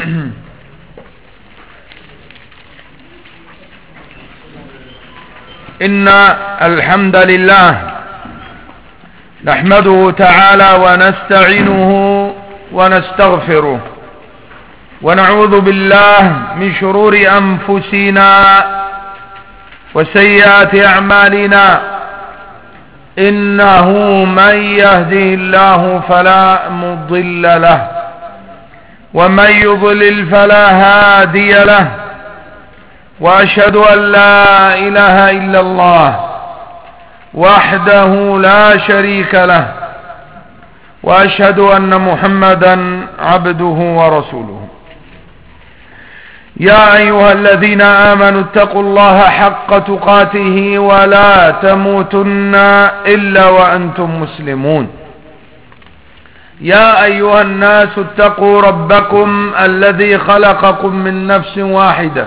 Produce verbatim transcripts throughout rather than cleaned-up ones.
إن الحمد لله نحمده تعالى ونستعينه ونستغفره ونعوذ بالله من شرور أنفسنا وسيئات أعمالنا. إنه من يهده الله فلا مضل له ومن يضلل فلا هادي له، وأشهد أن لا إله إلا الله وحده لا شريك له، وأشهد أن محمدا عبده ورسوله. يا أيها الذين آمنوا اتقوا الله حق تقاته ولا تموتن إلا وأنتم مسلمون. يا أيها الناس اتقوا ربكم الذي خلقكم من نفس واحدة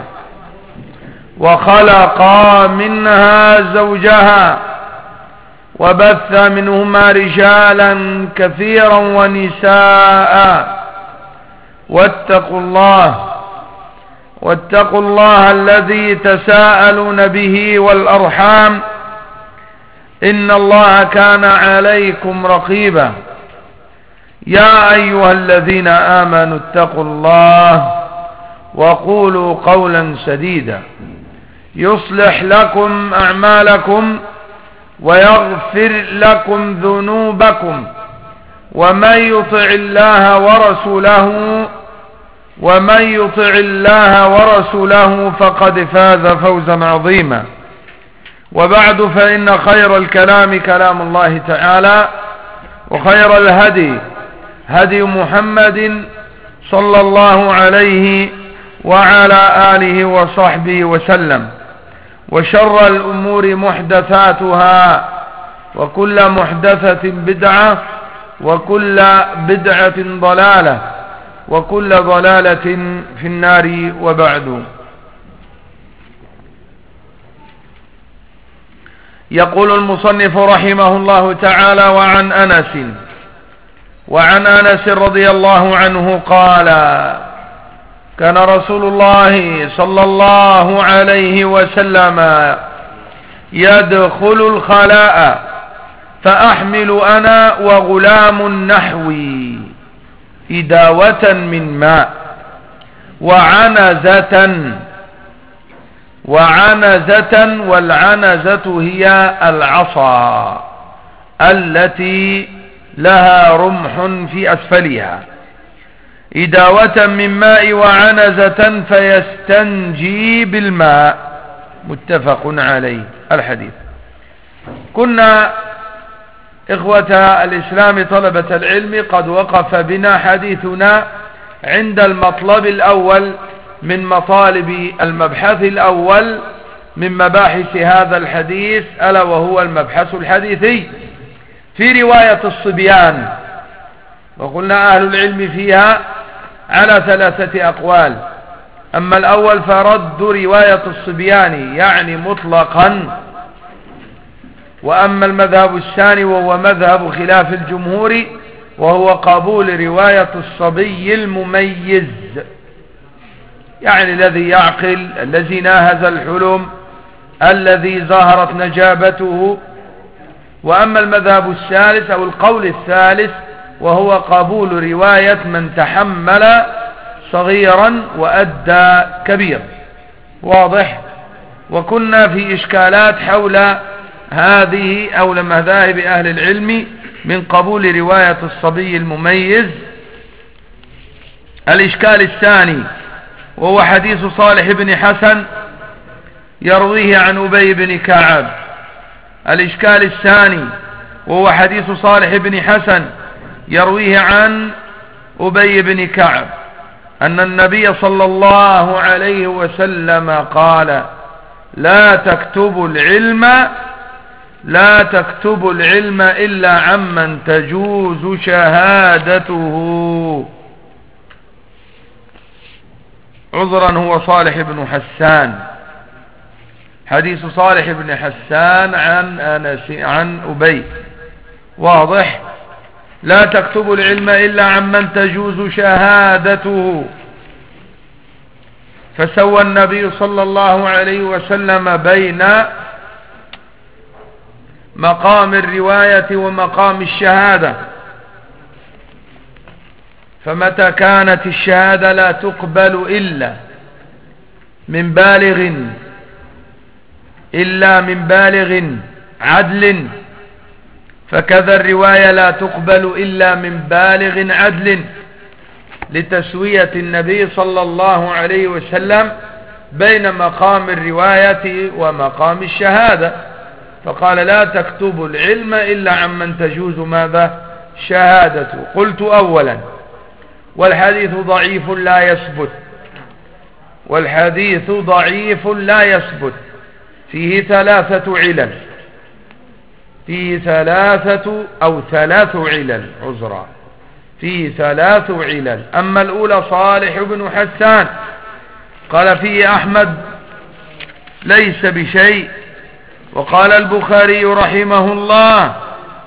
وخلق منها زوجها وبث منهما رجالا كثيرا ونساء، واتقوا الله واتقوا الله الذي تساءلون به والأرحام، إن الله كان عليكم رقيبا. يا أيها الذين آمنوا اتقوا الله وقولوا قولا سديدا يصلح لكم أعمالكم ويغفر لكم ذنوبكم، ومن يطع الله ورسوله ومن يطع الله ورسوله فقد فاز فوزا عظيما. وبعد، فإن خير الكلام كلام الله تعالى، وخير الهدي هدي محمد صلى الله عليه وعلى آله وصحبه وسلم، وشر الأمور محدثاتها، وكل محدثة بدعة، وكل بدعة ضلالة، وكل ضلالة في النار. وبعد، يقول المصنف رحمه الله تعالى: وعن أنس وعن أنس رضي الله عنه قال: كان رسول الله صلى الله عليه وسلم يدخل الخلاء فأحمل أنا وغلام نحوي إداوة من ماء وعنزة وعنزة والعنزة هي العصا التي لها رمح في أسفلها، إداوة من ماء وعنزة فيستنجي بالماء. متفق عليه. الحديث. كنا إخوة الإسلام طلبة العلم قد وقف بنا حديثنا عند المطلب الأول من مطالب المبحث الأول من مباحث هذا الحديث، ألا وهو المبحث الحديثي في رواية الصبيان. وقلنا أهل العلم فيها على ثلاثة أقوال: أما الأول فرد رواية الصبيان يعني مطلقا، وأما المذهب الثاني وهو مذهب خلاف الجمهور وهو قبول رواية الصبي المميز، يعني الذي يعقل، الذي ناهز الحلم، الذي ظهرت نجابته. وأما المذهب الثالث أو القول الثالث وهو قبول رواية من تحمل صغيرا وأدى كبير. واضح؟ وكنا في إشكالات حول هذه أو مذاهب أهل العلم من قبول رواية الصبي المميز. الإشكال الثاني وهو حديث صالح بن حسن يرويه عن أبي بن كعب. الإشكال الثاني وهو حديث صالح بن حسن يرويه عن أبي بن كعب أن النبي صلى الله عليه وسلم قال: لا تكتبوا العلم لا تكتبوا العلم إلا عمن تجوز شهادته. عذرا، هو صالح بن حسان، حديث صالح بن حسان عن أنس عن أبي. واضح؟ لا تكتبوا العلم إلا عمن تجوز شهادته. فسوى النبي صلى الله عليه وسلم بين مقام الرواية ومقام الشهادة. فمتى كانت الشهادة لا تقبل إلا من بالغ إلا من بالغ عدل، فكذا الرواية لا تقبل إلا من بالغ عدل، لتسوية النبي صلى الله عليه وسلم بين مقام الرواية ومقام الشهادة، فقال لا تكتبوا العلم إلا عمن تجوز ماذا؟ شهادته. قلت أولا والحديث ضعيف لا يثبت، والحديث ضعيف لا يثبت، فيه ثلاثة علل، فيه ثلاثة أو ثلاث علل عذرا، فيه ثلاث علل. أما الأولى صالح بن حسان قال فيه أحمد ليس بشيء، وقال البخاري رحمه الله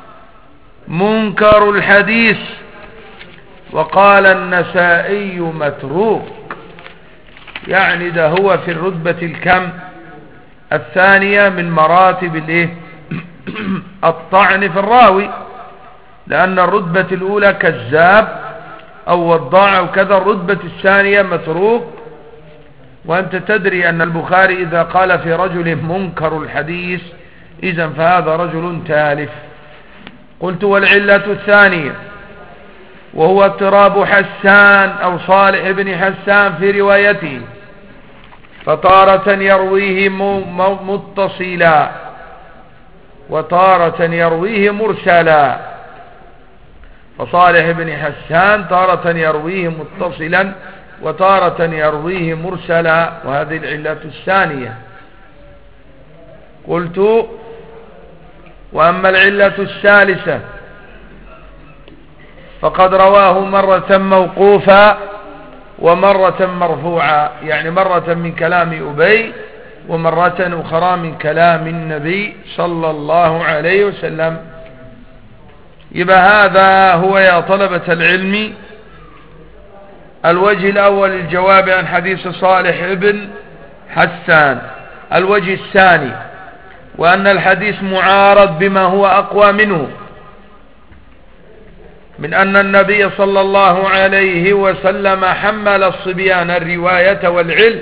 منكر الحديث، وقال النسائي متروك، يعني ده هو في الرتبة الكم الثانية من مراتب الايه الطعن في الراوي، لأن الرتبة الأولى كذاب أو وضاع وكذا، الرتبة الثانية متروك. وأنت تدري أن البخاري إذا قال في رجل منكر الحديث إذن فهذا رجل تالف. قلت والعلة الثانية وهو اضطراب حسان أو صالح بن حسان في روايته، فتارة يرويه متصلا وتارة يرويه مرسلا، فصالح بن حسان تارة يرويه متصلا وتارة يرويه مرسلا، وهذه العلة الثانية. قلت وأما العلة الثالثة فقد رواه مرة موقوفا ومرة مرفوعا، يعني مرة من كلام أبي ومرة أخرى من كلام النبي صلى الله عليه وسلم. يبقى هذا هو يا طلبة العلم الوجه الأول الجواب عن حديث صالح ابن حسان. الوجه الثاني وأن الحديث معارض بما هو أقوى منه، من أن النبي صلى الله عليه وسلم حمل الصبيان الرواية والعلم،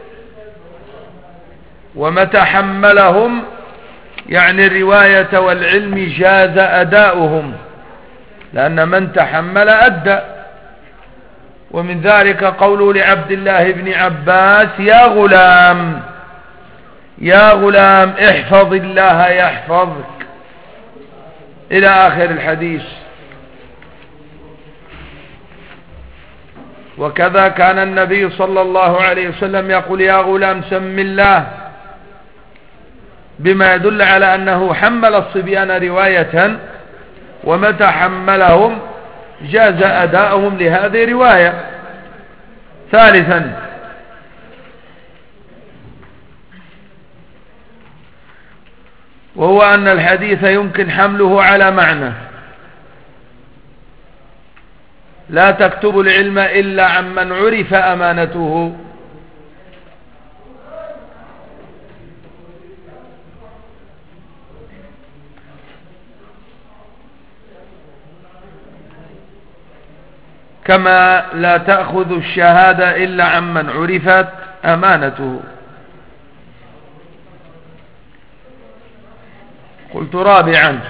ومتى حملهم يعني الرواية والعلم جاز أداؤهم، لأن من تحمل أدى. ومن ذلك قوله لعبد الله بن عباس يا غلام يا غلام احفظ الله يحفظك إلى آخر الحديث. وكذا كان النبي صلى الله عليه وسلم يقول يا غلام سم الله، بما يدل على أنه حمل الصبيان رواية، ومتى حملهم جاز أداؤهم لهذه رواية. ثالثا وهو أن الحديث يمكن حمله على معنى لا تكتب العلم إلا عمن عرف أمانته، كما لا تأخذ الشهادة إلا عمن عرفت أمانته. قلت رابعا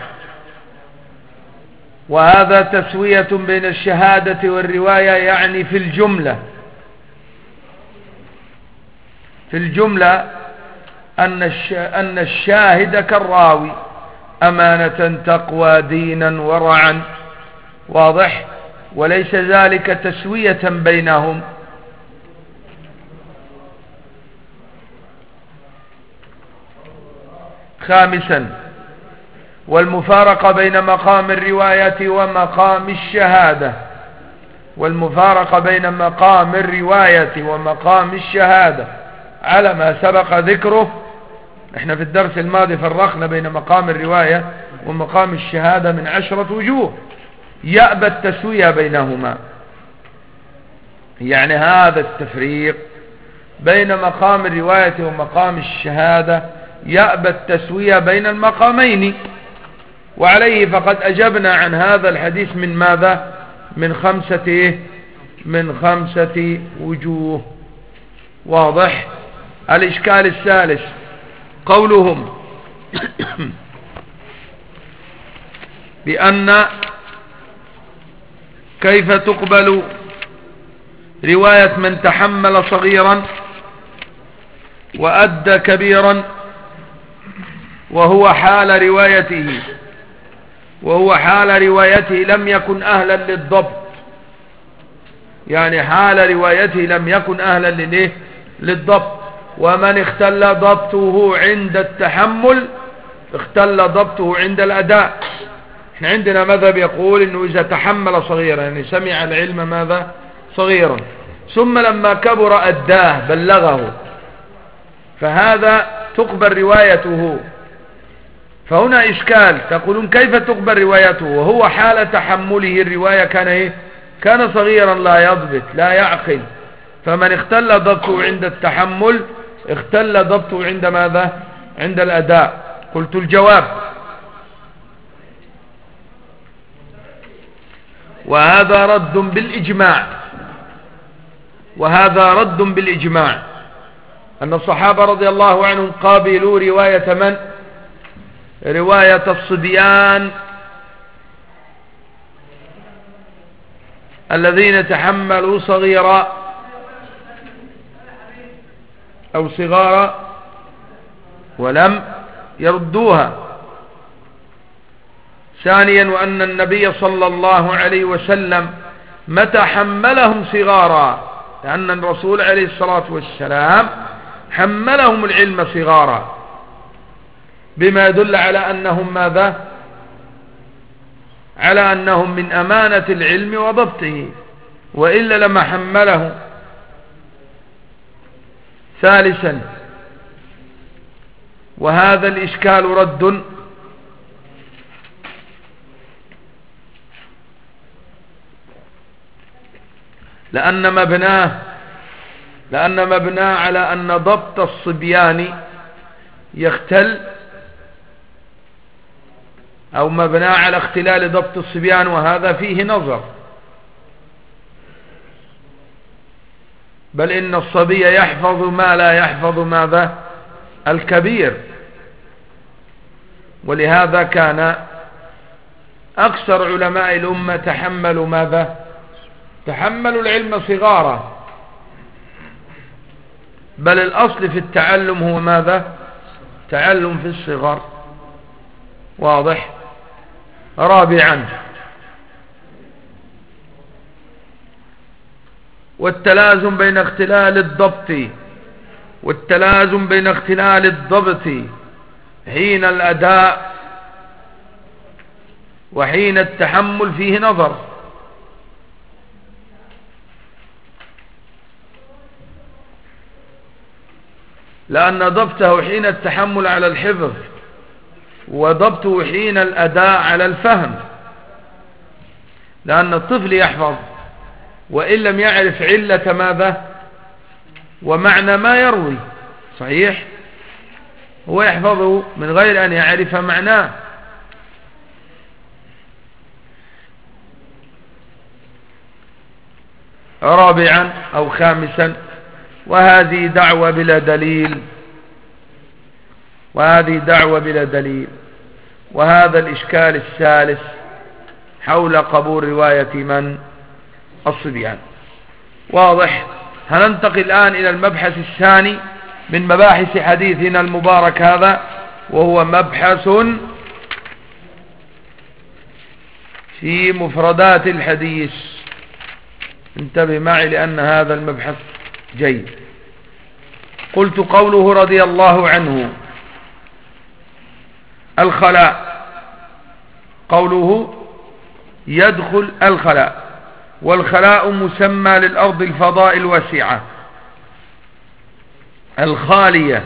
وهذا تسوية بين الشهادة والرواية، يعني في الجملة في الجملة أن أن الشاهد كالراوي أمانة تقوى دينا ورعا، واضح، وليس ذلك تسوية بينهم. خامسا والمفارقة بين مقام الرواية ومقام الشهادة، والمفارقة بين مقام الرواية ومقام الشهادة على ما سبق ذكره. احنا في الدرس الماضي فرقنا بين مقام الرواية ومقام الشهادة من عشرة وجوه، يأبى التسوية بينهما، يعني هذا التفريق بين مقام الرواية ومقام الشهادة يأبى التسوية بين المقامين. وعليه فقد أجبنا عن هذا الحديث من ماذا؟ من خمسة من خمسة وجوه. واضح؟ الإشكال الثالث قولهم بأن كيف تقبل رواية من تحمل صغيرا وأدى كبيرا وهو حال روايته وهو حال روايته لم يكن أهلا للضبط، يعني حال روايته لم يكن أهلا للإيه؟ للضبط. ومن اختل ضبطه عند التحمل اختل ضبطه عند الأداء. احنا عندنا مذهب يقول انه اذا تحمل صغيرا يعني سمع العلم ماذا؟ صغيرا، ثم لما كبر أداه بلغه، فهذا تقبل روايته. فهنا إشكال، تقولون كيف تقبل روايته وهو حال تحمله الرواية كان ايه؟ كان صغيرا لا يضبط لا يعقل. فمن اختل ضبطه عند التحمل اختل ضبطه عند ماذا؟ عند الأداء. قلت الجواب: وهذا رد بالإجماع وهذا رد بالإجماع أن الصحابة رضي الله عنهم قابلوا رواية من؟ رواية الصبيان الذين تحملوا صغيرا أو صغارا ولم يردوها. ثانيا وأن النبي صلى الله عليه وسلم متى حملهم صغارا، لأن الرسول عليه الصلاة والسلام حملهم العلم صغارا، بما يدل على أنهم ماذا؟ على أنهم من أمانة العلم وضبطه، وإلا لما حمله. ثالثا وهذا الإشكال رد لأن مبناه لأن مبناه على أن ضبط الصبيان يختل، أو مبناه على اختلال ضبط الصبيان، وهذا فيه نظر. بل إن الصبي يحفظ ما لا يحفظ ماذا؟ الكبير. ولهذا كان أكثر علماء الأمة تحملوا ماذا؟ تحملوا العلم صغارا. بل الأصل في التعلم هو ماذا؟ تعلم في الصغر. واضح؟ رابعا والتلازم بين اختلال الضبط والتلازم بين اختلال الضبط حين الأداء وحين التحمل فيه نظر. لأن ضبطه حين التحمل على الحفظ وضبطه حين الأداء على الفهم، لأن الطفل يحفظ وإن لم يعرف علة ماذا ومعنى ما يروي، صحيح؟ هو يحفظه من غير أن يعرف معناه. رابعا أو خامسا وهذه دعوة بلا دليل وهذه دعوة بلا دليل وهذا الإشكال الثالث حول قبول رواية من؟ الصبيان. واضح؟ هننتقل الآن إلى المبحث الثاني من مباحث حديثنا المبارك هذا، وهو مبحث في مفردات الحديث. انتبه معي لأن هذا المبحث جيد. قلت قوله رضي الله عنه الخلاء، قوله يدخل الخلاء، والخلاء مسمى للأرض الفضاء الواسعة الخالية،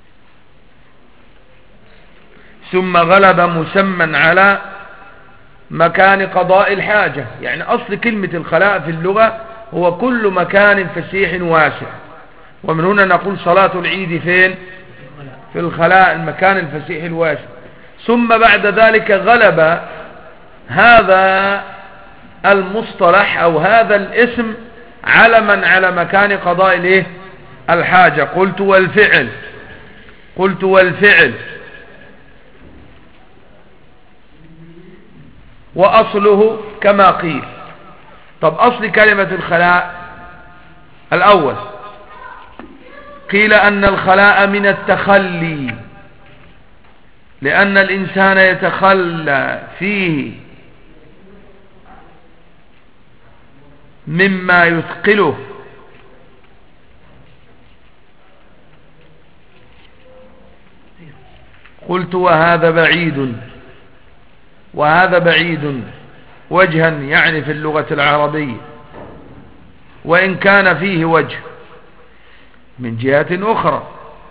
ثم غلب مسمى على مكان قضاء الحاجة. يعني أصل كلمة الخلاء في اللغة هو كل مكان فسيح واسع، ومن هنا نقول صلاة العيد فين؟ في الخلاء، المكان الفسيح الواسع. ثم بعد ذلك غلب هذا المصطلح أو هذا الاسم علما على مكان قضاء الايه؟ الحاجة. قلت والفعل قلت والفعل وأصله كما قيل. طب أصل كلمة الخلاء الأول قيل أن الخلاء من التخلي، لأن الإنسان يتخلى فيه مما يثقله، قلت وهذا بعيد وهذا بعيد وجها يعني في اللغة العربية، وإن كان فيه وجه من جهة أخرى،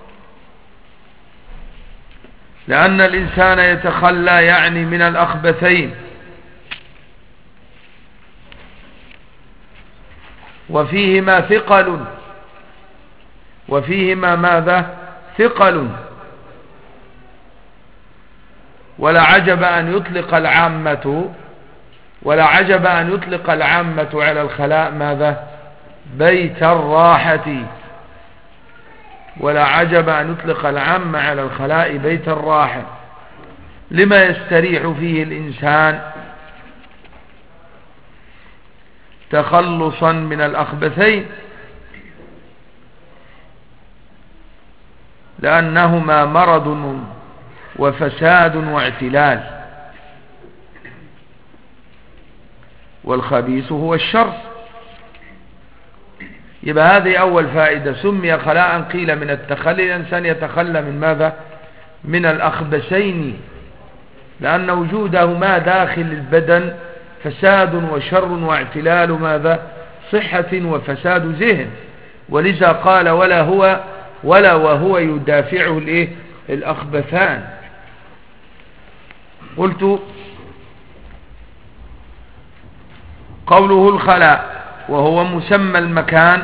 لأن الإنسان يتخلى يعني من الأخبثين، وفيهما ثقل وفيهما ماذا؟ ثقل. ولا عجب أن يطلق العامة ولا عجب أن يطلق العامة على الخلاء ماذا؟ بيت الراحة. ولا عجب أن يطلق العامة على الخلاء بيت الراحة، لما يستريح فيه الإنسان تخلصا من الأخبثين، لأنهما مرض وفساد واعتلال، والخبيث هو الشر. يبقى هذه أول فائدة، سمي خلاء قيل من التخلي، الإنسان يتخلى من ماذا؟ من الأخبثين، لأن وجودهما داخل البدن فساد وشر واعتلال ماذا؟ صحة وفساد ذهن. ولذا قال ولا هو ولا وهو يدافعه الايه؟ الأخبثان. قلت قوله الخلاء وهو مسمى المكان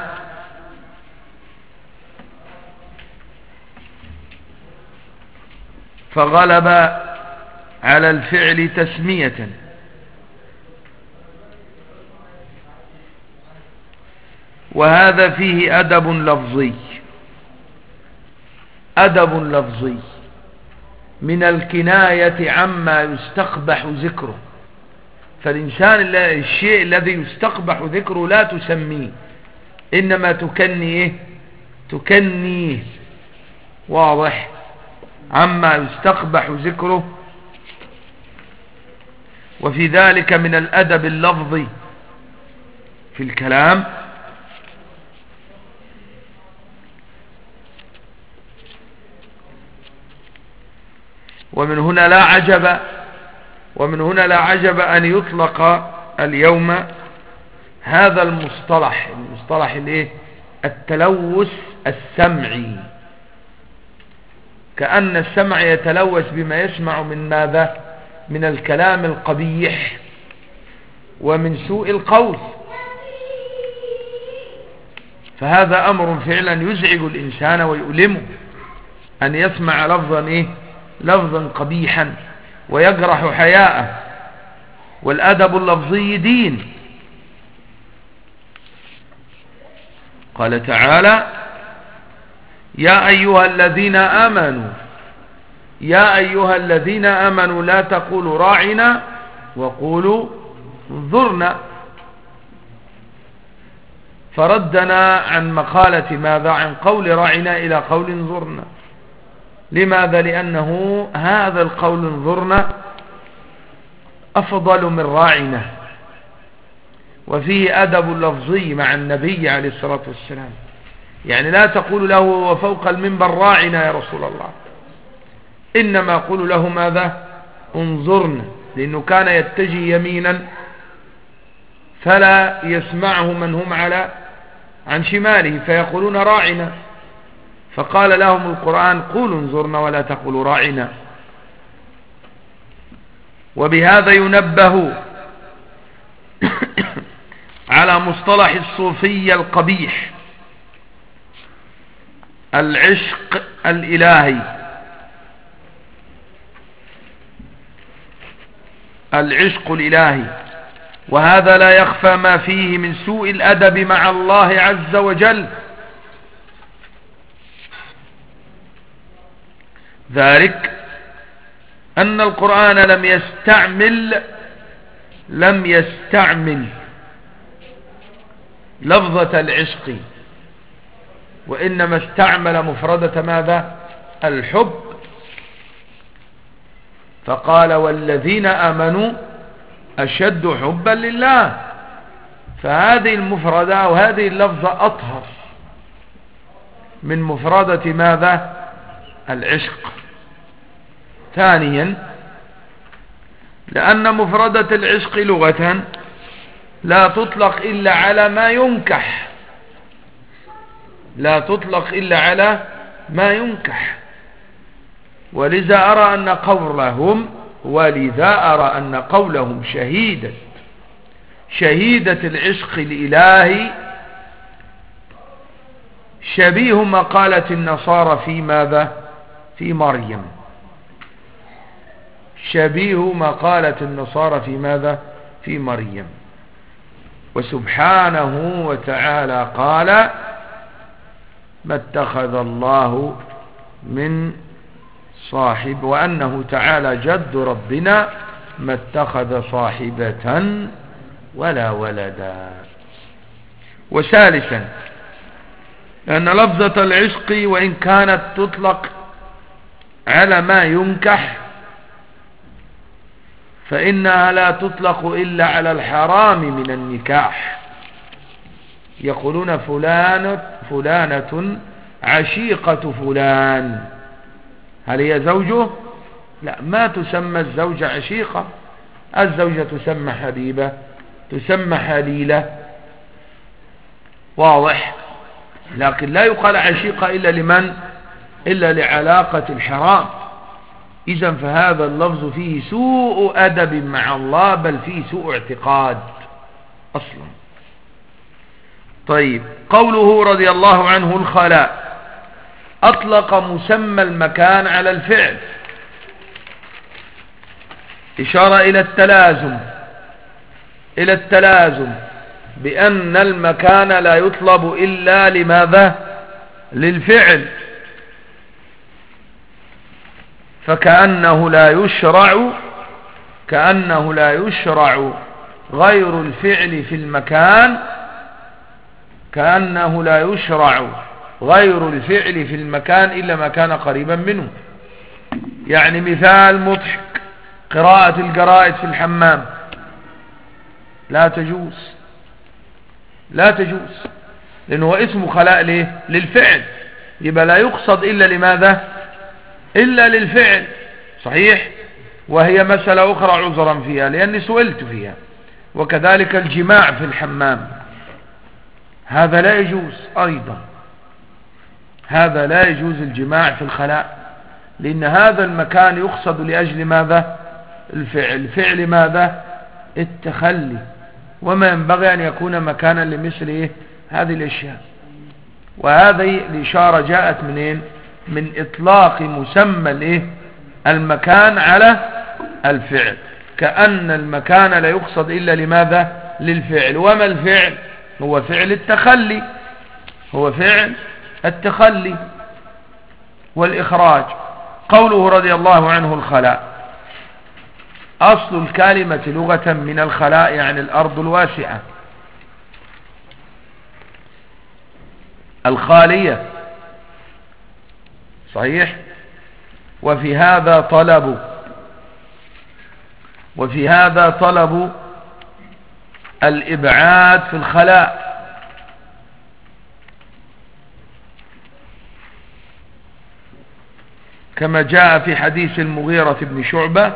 فغلب على الفعل تسمية، وهذا فيه أدب لفظي أدب لفظي من الكناية عما يستقبح ذكره. فالإنسان الشيء الذي يستقبح ذكره لا تسميه، إنما تكنيه تكنيه واضح، عما يستقبح ذكره. وفي ذلك من الأدب اللفظي في الكلام ومن هنا لا عجب ومن هنا لا عجب أن يطلق اليوم هذا المصطلح المصطلح الايه؟ التلوث السمعي، كأن السمع يتلوث بما يسمع من ماذا؟ من الكلام القبيح ومن سوء القول. فهذا أمر فعلا يزعج الإنسان ويؤلمه أن يسمع لفظا إيه؟ لفظا قبيحا ويجرح حياءه. والأدب اللفظي دين. قال تعالى يا أيها الذين آمنوا يا أيها الذين آمنوا لا تقولوا راعنا وقولوا انظرنا، فردنا عن مقالة ماذا؟ عن قول راعنا إلى قول انظرنا. لماذا؟ لأنه هذا القول انظرنا أفضل من راعنا، وفيه أدب لفظي مع النبي عليه الصلاة والسلام. يعني لا تقول له وفوق المنبر راعنا يا رسول الله، إنما قول له ماذا؟ انظرنا، لأنه كان يتجه يمينا فلا يسمعه من هم على عن شماله فيقولون راعنا، فقال لهم القرآن قولوا انظرنا ولا تقولوا راعنا. وبهذا ينبه على مصطلح الصوفية القبيح، العشق الإلهي. العشق الإلهي، وهذا لا يخفى ما فيه من سوء الأدب مع الله عز وجل. ذلك أن القرآن لم يستعمل لم يستعمل لفظة العشق، وإنما استعمل مفردة ماذا؟ الحب، فقال والذين آمنوا أشد حبا لله. فهذه المفردة أو هذه اللفظة أطهر من مفردة ماذا؟ العشق. ثانيا، لأن مفردة العشق لغة لا تطلق إلا على ما ينكح، لا تطلق إلا على ما ينكح. ولذا أرى أن قولهم ولذا أرى أن قولهم شهيدة شهيدة العشق الإلهي شبيه ما قالت النصارى في ماذا؟ في مريم. شبيه ما قالت النصارى في ماذا؟ في مريم. وسبحانه وتعالى قال ما اتخذ الله من صاحب، وأنه تعالى جد ربنا ما اتخذ صاحبة ولا ولدا. وثالثا، لأن لفظة العشق وإن كانت تطلق على ما ينكح فإنها لا تطلق إلا على الحرام من النكاح. يقولون فلانة, فلانة عشيقة فلان، هل هي زوجه؟ لا، ما تسمى الزوجة عشيقة. الزوجة تسمى حبيبة، تسمى حليلة، واضح. لكن لا يقال عشيقة إلا لمن؟ إلا لعلاقة الحرام. إذن فهذا اللفظ فيه سوء أدب مع الله، بل فيه سوء اعتقاد أصلا. طيب، قوله رضي الله عنه الخلاء، أطلق مسمى المكان على الفعل، إشارة إلى التلازم إلى التلازم بأن المكان لا يطلب إلا لماذا؟ للفعل. فكأنه لا يشرع كأنه لا يشرع غير الفعل في المكان كأنه لا يشرع غير الفعل في المكان إلا ما كان قريبا منه. يعني مثال مضحك، قراءة الجرائد في الحمام لا تجوز لا تجوز لأنه اسمه خلاء ليه؟ للفعل، يبقى لا يقصد إلا لماذا؟ إلا للفعل. صحيح؟ وهي مسألة أخرى عذرا فيها لأني سئلت فيها. وكذلك الجماع في الحمام، هذا لا يجوز أيضا، هذا لا يجوز الجماع في الخلاء، لأن هذا المكان يقصد لأجل ماذا؟ الفعل. فعل ماذا؟ التخلي. وما ينبغي أن يكون مكانا لمثل إيه؟ هذه الأشياء. وهذه الإشارة جاءت منين؟ من إطلاق مسمى الإيه؟ المكان على الفعل، كأن المكان لا يقصد إلا لماذا؟ للفعل. وما الفعل؟ هو فعل التخلي هو فعل التخلي والإخراج. قوله رضي الله عنه الخلاء، أصل الكلمة لغة من الخلاء يعني الأرض الواسعة الخالية. صحيح؟ وفي هذا طلب وفي هذا طلب الإبعاد في الخلاء، كما جاء في حديث المغيرة بن شعبة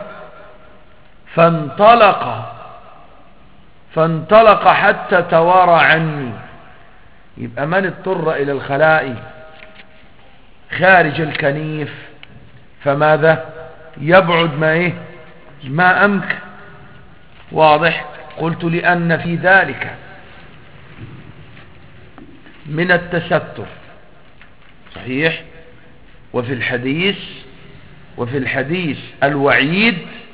فانطلق فانطلق حتى توارى عني. يبقى من اضطر إلى الخلاء خارج الكنيف فماذا؟ يبعد ما إيه؟ ما أمكن. واضح. قلت لأن في ذلك من التستر صحيح. وفي الحديث وفي الحديث الوعيد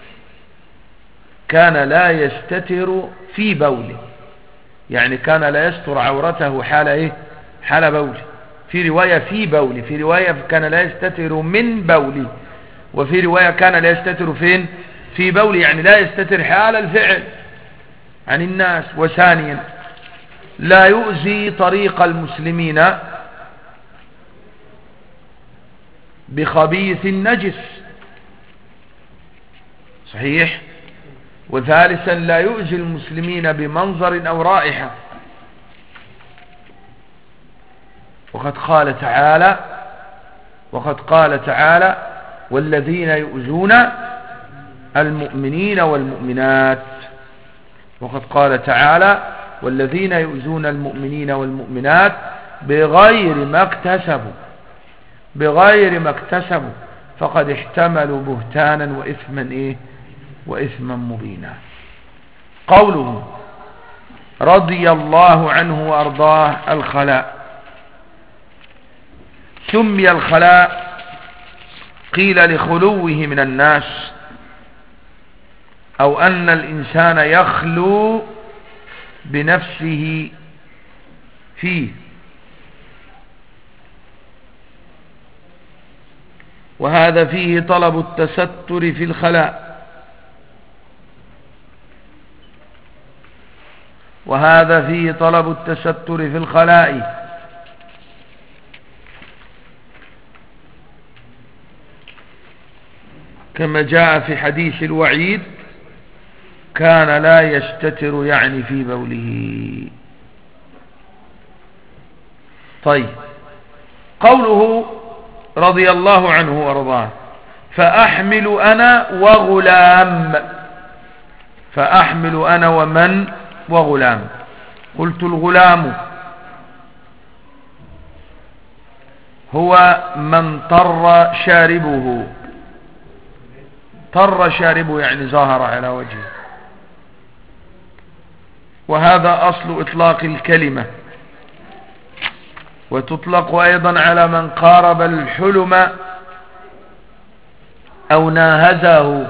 كان لا يستتر في بوله، يعني كان لا يستر عورته حال ايه حال بوله. في رواية في بوله، في رواية كان لا يستتر من بوله، وفي رواية كان لا يستتر فين في بوله، يعني لا يستتر حال الفعل عن الناس. وثانيا لا يؤذي طريق المسلمين بخبيث نجس صحيح. وثالثا لا يؤذي المسلمين بمنظر أو رائحة. وقد قال تعالى وقد قال تعالى والذين يؤذون المؤمنين والمؤمنات. وقد قال تعالى والذين يؤذون المؤمنين والمؤمنات بغير ما اكتسبوا بغير ما اكتسبوا فقد احتملوا بهتانا وإثما إيه وإثما مبينا. قوله رضي الله عنه وأرضاه الخلاء. سمي الخلاء قيل لخلوه من الناس، أو أن الإنسان يخلو بنفسه فيه. وهذا فيه طلب التستر في الخلاء، وهذا فيه طلب التستر في الخلاء. كما جاء في حديث الوعيد كان لا يستتر يعني في بوله. طيب. قوله رضي الله عنه وارضاه فأحمل أنا وغلام. فأحمل أنا ومن وغلام. قلت الغلام هو من طر شاربه. طر شاربه يعني ظاهر على وجهه. وهذا أصل إطلاق الكلمة، وتطلق أيضا على من قارب الحلم أو ناهزه،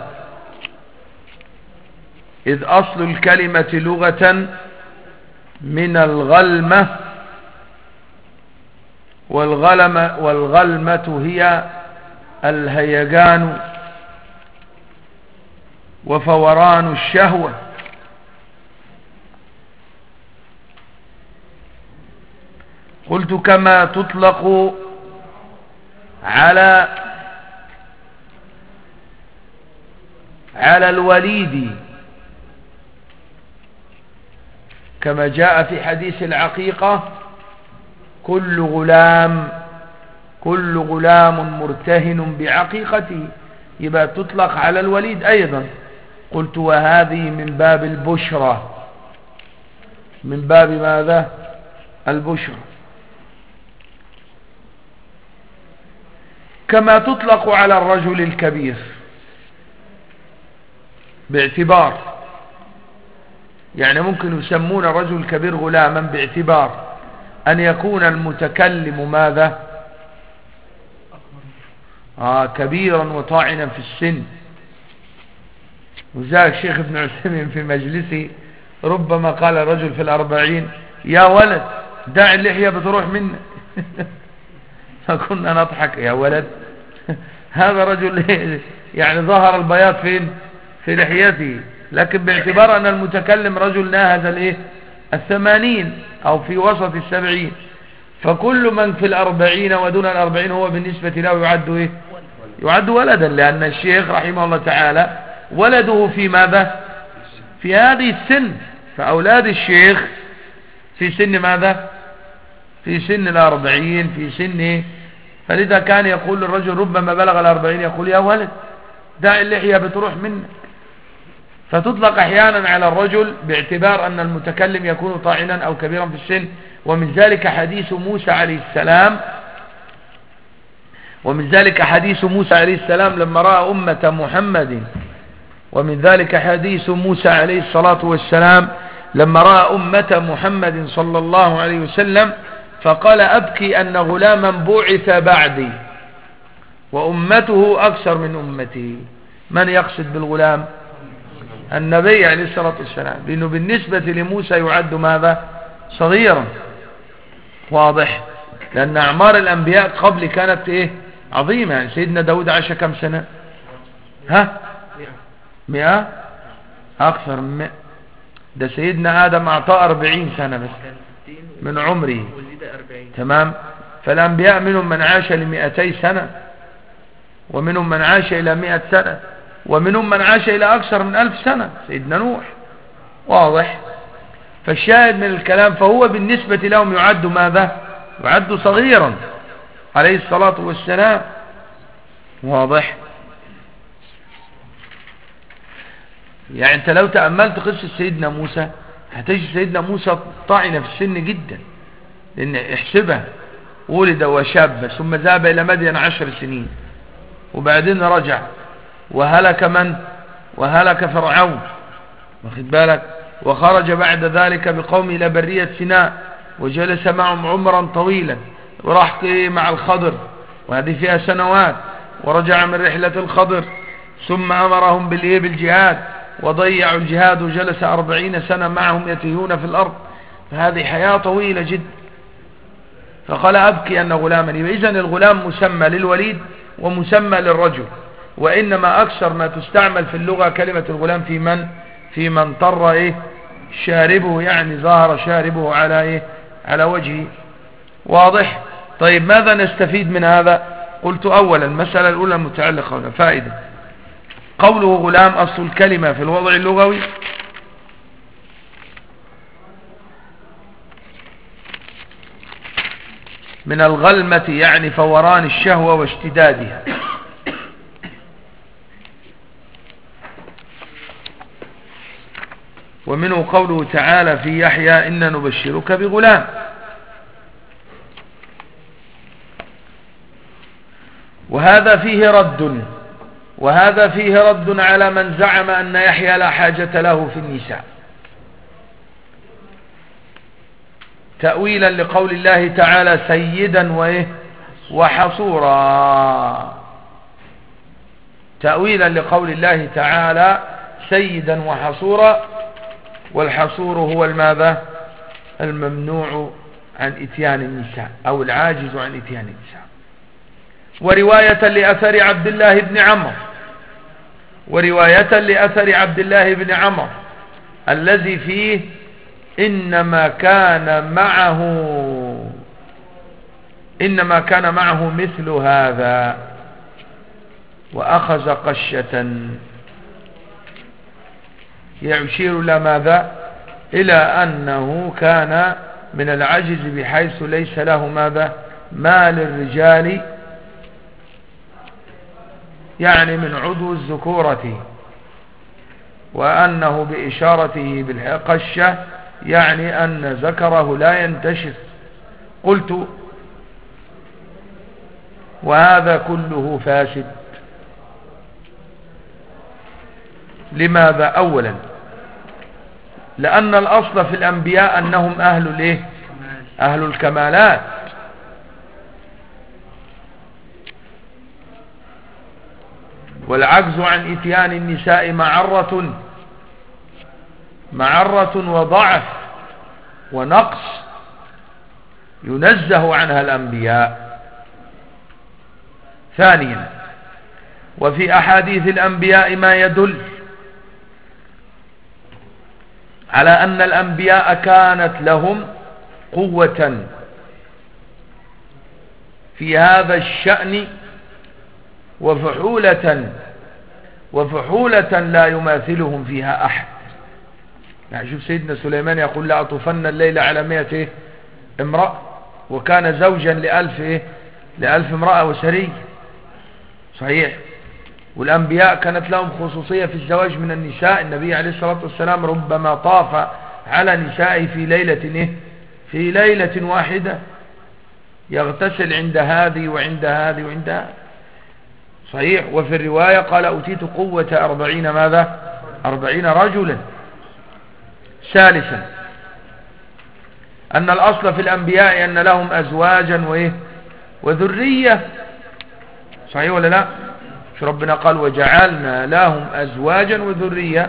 إذ أصل الكلمة لغة من الغلمة، والغلمة, والغلمة هي الهيجان وفوران الشهوة. قلت كما تطلق على على الوليد، كما جاء في حديث العقيقة كل غلام كل غلام مرتهن بعقيقته، يبقى تطلق على الوليد أيضا. قلت وهذه من باب البشرى، من باب ماذا البشرى. كما تطلق على الرجل الكبير باعتبار، يعني ممكن يسمون الرجل الكبير غلاما باعتبار أن يكون المتكلم ماذا آه كبيرا وطاعنا في السن. وذلك الشيخ ابن عثيمين في مجلسه ربما قال الرجل في الأربعين يا ولد دع اللحية بتروح منك. فكنا نضحك يا ولد. هذا رجل يعني ظهر البياض فين في لحيته، لكن باعتبار أن المتكلم رجل ناهز الايه الثمانين أو في وسط السبعين، فكل من في الأربعين ودون الأربعين هو بالنسبة له يعد إيه؟ يعد ولدا، لأن الشيخ رحمه الله تعالى ولده في ماذا في هذه السن، فأولاد الشيخ في سن ماذا في سن الأربعين في سن. فلذا كان يقول الرجل ربما بلغ الأربعين يقول يا ولد دع اللحية بتروح منك. فتطلق أحيانا على الرجل باعتبار أن المتكلم يكون طاعنا أو كبيرا في السن. ومن ذلك حديث موسى عليه السلام ومن ذلك حديث موسى عليه السلام لما رأى أمة محمد ومن ذلك حديث موسى عليه الصلاة والسلام لما رأى أمة محمد صلى الله عليه وسلم فقال أبكي أن غلاما بعث بعدي وأمته أكثر من أمتي. من يقصد بالغلام؟ النبي عليه الصلاة والسلام، لأنه بالنسبة لموسى يعد ماذا؟ صغيرا. واضح؟ لأن أعمار الأنبياء قبل كانت إيه؟ عظيمة. يعني سيدنا داود عاش كم سنة؟ ها؟ مئة؟ أكثر من مئة. ده سيدنا آدم أعطاه أربعين سنة بس من عمره. تمام. فالأنبياء منهم من عاش لمئتي سنة، ومنهم من عاش إلى مئة سنة، ومنهم من عاش إلى أكثر من ألف سنة، سيدنا نوح. واضح؟ فالشاهد من الكلام فهو بالنسبة لهم يعد ماذا؟ يعد صغيرا عليه الصلاة والسلام. واضح؟ يعني انت لو تأملت قصة سيدنا موسى هتجد سيدنا موسى طاعنة في السن جدا، لأن احسبها، ولد وشاب ثم ذهب إلى مدين عشر سنين وبعدين رجع، وهلك من؟ وهلك فرعون، واخد بالك؟ وخرج بعد ذلك بقومه إلى برية سيناء وجلس معهم عمرا طويلا، وراح مع الخضر وهذه فيها سنوات، ورجع من رحلة الخضر ثم أمرهم بالجهاد وضيعوا الجهاد وجلس أربعين سنة معهم يتيهون في الأرض. فهذه حياة طويلة جدا. فقال أبكي أن غلاما. إذن الغلام مسمى للوليد ومسمى للرجل، وإنما أكثر ما تستعمل في اللغة كلمة الغلام في من؟ في من طر إيه؟ شاربه، يعني ظاهر شاربه على إيه؟ على وجهه. واضح؟ طيب ماذا نستفيد من هذا؟ قلت أولا المسألة الأولى المتعلقة هنا فائدة. قوله غلام أصل الكلمة في الوضع اللغوي من الغلمة، يعني فوران الشهوة واشتدادها. ومنه قوله تعالى في يحيى إنا نبشرك بغلام. وهذا فيه رد وهذا فيه رد على من زعم أن يحيى لا حاجة له في النساء، تأويلا لقول الله تعالى سيدا وإيه؟ وحصورا. تأويلا لقول الله تعالى سيدا وحصورا، والحصور هو الماذا؟ الممنوع عن اتيان النساء أو العاجز عن اتيان النساء. ورواية لأثر عبد الله بن عمرو ورواية لأثر عبد الله بن عمرو الذي فيه إنما كان معه إنما كان معه مثل هذا وأخذ قشة، يشير إلى ماذا؟ إلى أنه كان من العجز بحيث ليس له ماذا؟ ما للرجال، يعني من عضو الذكورة، وأنه بإشارته بالقشة يعني أن ذكره لا ينتشر. قلت وهذا كله فاسد. لماذا؟ أولا لأن الأصل في الأنبياء أنهم أهل الإيه؟ أهل الكمالات، والعجز عن إتيان النساء معرة معرة وضعف ونقص ينزه عنها الأنبياء. ثانيا وفي أحاديث الأنبياء ما يدل على أن الأنبياء كانت لهم قوة في هذا الشأن وفحولة وفحولة لا يماثلهم فيها أحد. يعني شوف سيدنا سليمان يقول لا أطوفن الليل على مئة امرأة، وكان زوجا لألف إيه؟ لألف امرأة وسري. صحيح. والأنبياء كانت لهم خصوصية في الزواج من النساء. النبي عليه الصلاة والسلام ربما طاف على نسائه في ليلة إيه؟ في ليلة واحدة، يغتسل عند هذه وعند هذه وعند هذه. صحيح. وفي الرواية قال أوتيت قوة أربعين ماذا؟ أربعين رجلا. ثالثا أن الأصل في الأنبياء أن لهم أزواجا وإيه وذرية. صحيح ولا لا؟ مش ربنا قال وجعلنا لهم أزواجا وذرية؟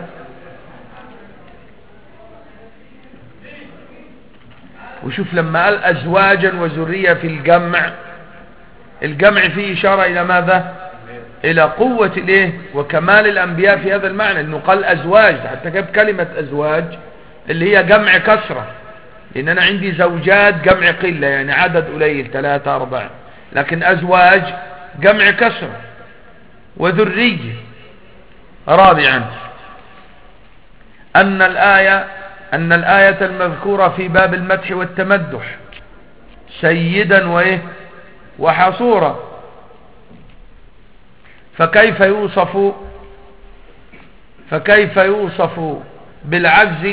وشوف لما قال أزواجا وذرية في الجمع، الجمع فيه إشارة إلى ماذا؟ إلى قوة الإيه وكمال الأنبياء في هذا المعنى، لأنه قال أزواج، حتى جاب كلمة أزواج اللي هي جمع كسرة، لأن أنا عندي زوجات جمع قلة يعني عدد قليل ثلاثة أربعة، لكن أزواج جمع كسرة. وذرية. رابعا أن الآية أن الآية المذكورة في باب المدح والتمدح سيدا وإيه وحصورا، فكيف يوصف فكيف يوصف بالعجز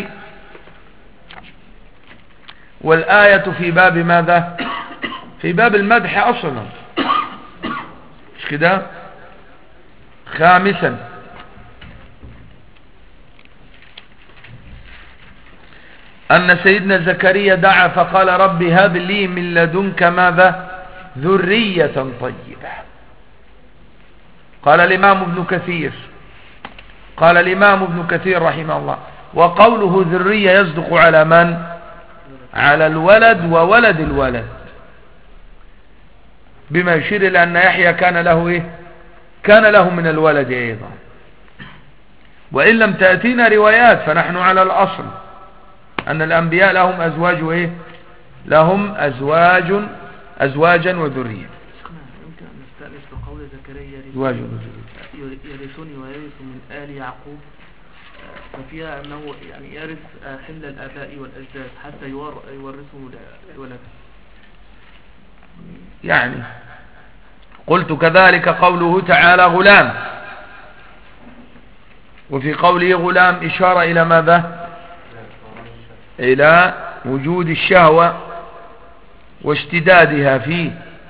والآية في باب ماذا؟ في باب المدح أصلا، مش كده؟ خامسا أن سيدنا زكريا دعا فقال رب هب لي من لدنك ماذا؟ ذرية طيبة. قال الإمام ابن كثير قال الإمام ابن كثير رحمه الله وقوله ذرية يصدق على من؟ على الولد وولد الولد، بما يشير إلى أن يحيى كان له إيه؟ كان له من الولد أيضا، وإن لم تأتينا روايات فنحن على الأصل أن الأنبياء لهم أزواج وإيه؟ لهم أزواج أزواجا وذرية. يمكن أن نستأنس بقول زكريا يرثني ويرث من آل يعقوب، ففيها أنه يعني يرث حمل الآباء والأجداد حتى يورثه لولده. يعني قلت كذلك قوله تعالى غلام، وفي قوله غلام إشارة إلى ماذا؟ إلى وجود الشهوة واشتدادها فيه.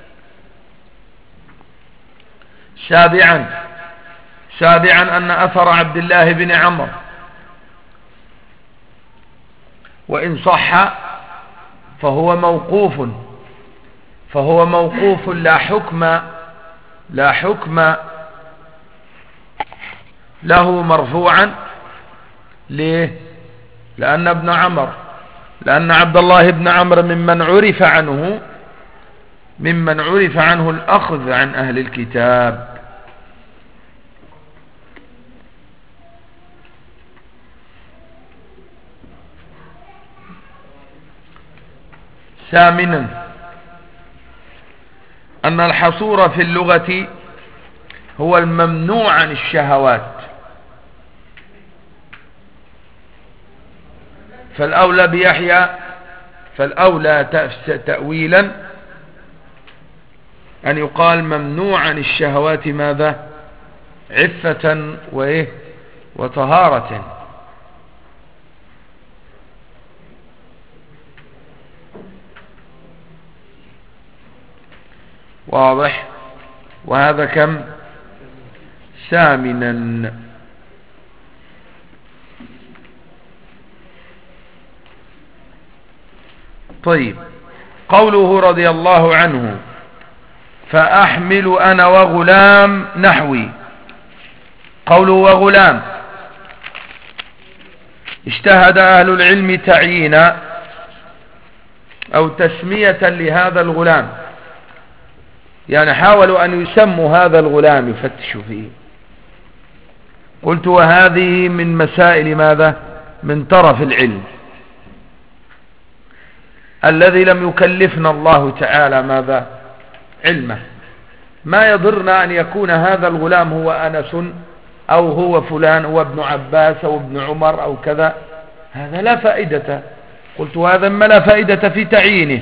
سابعا سابعا أن أثر عبد الله بن عمرو وإن صح فهو موقوف فهو موقوف لا حكم لا حكم له مرفوعا. ليه؟ لأن ابن عمرو لأن عبد الله بن عمرو ممن عرف عنه ممن عرف عنه الأخذ عن أهل الكتاب. ثامنا أن الحصور في اللغة هو الممنوع عن الشهوات، فالأولى بيحيى فالأولى تأويلا أن يقال ممنوع عن الشهوات ماذا؟ عفة وإيه وطهارة. واضح؟ وهذا كم؟ ثامنا. طيب، قوله رضي الله عنه فأحمل أنا وغلام نحوي، قوله وغلام اجتهد أهل العلم تعيينا أو تسمية لهذا الغلام، يعني حاولوا أن يسموا هذا الغلام يفتشوا فيه. قلت وهذه من مسائل ماذا؟ من طرف العلم الذي لم يكلفنا الله تعالى ماذا؟ علمه. ما يضرنا أن يكون هذا الغلام هو أنس أو هو فلان هو ابن عباس أو ابن عمر أو كذا، هذا لا فائدة. قلت هذا ما لا فائدة في تعيينه.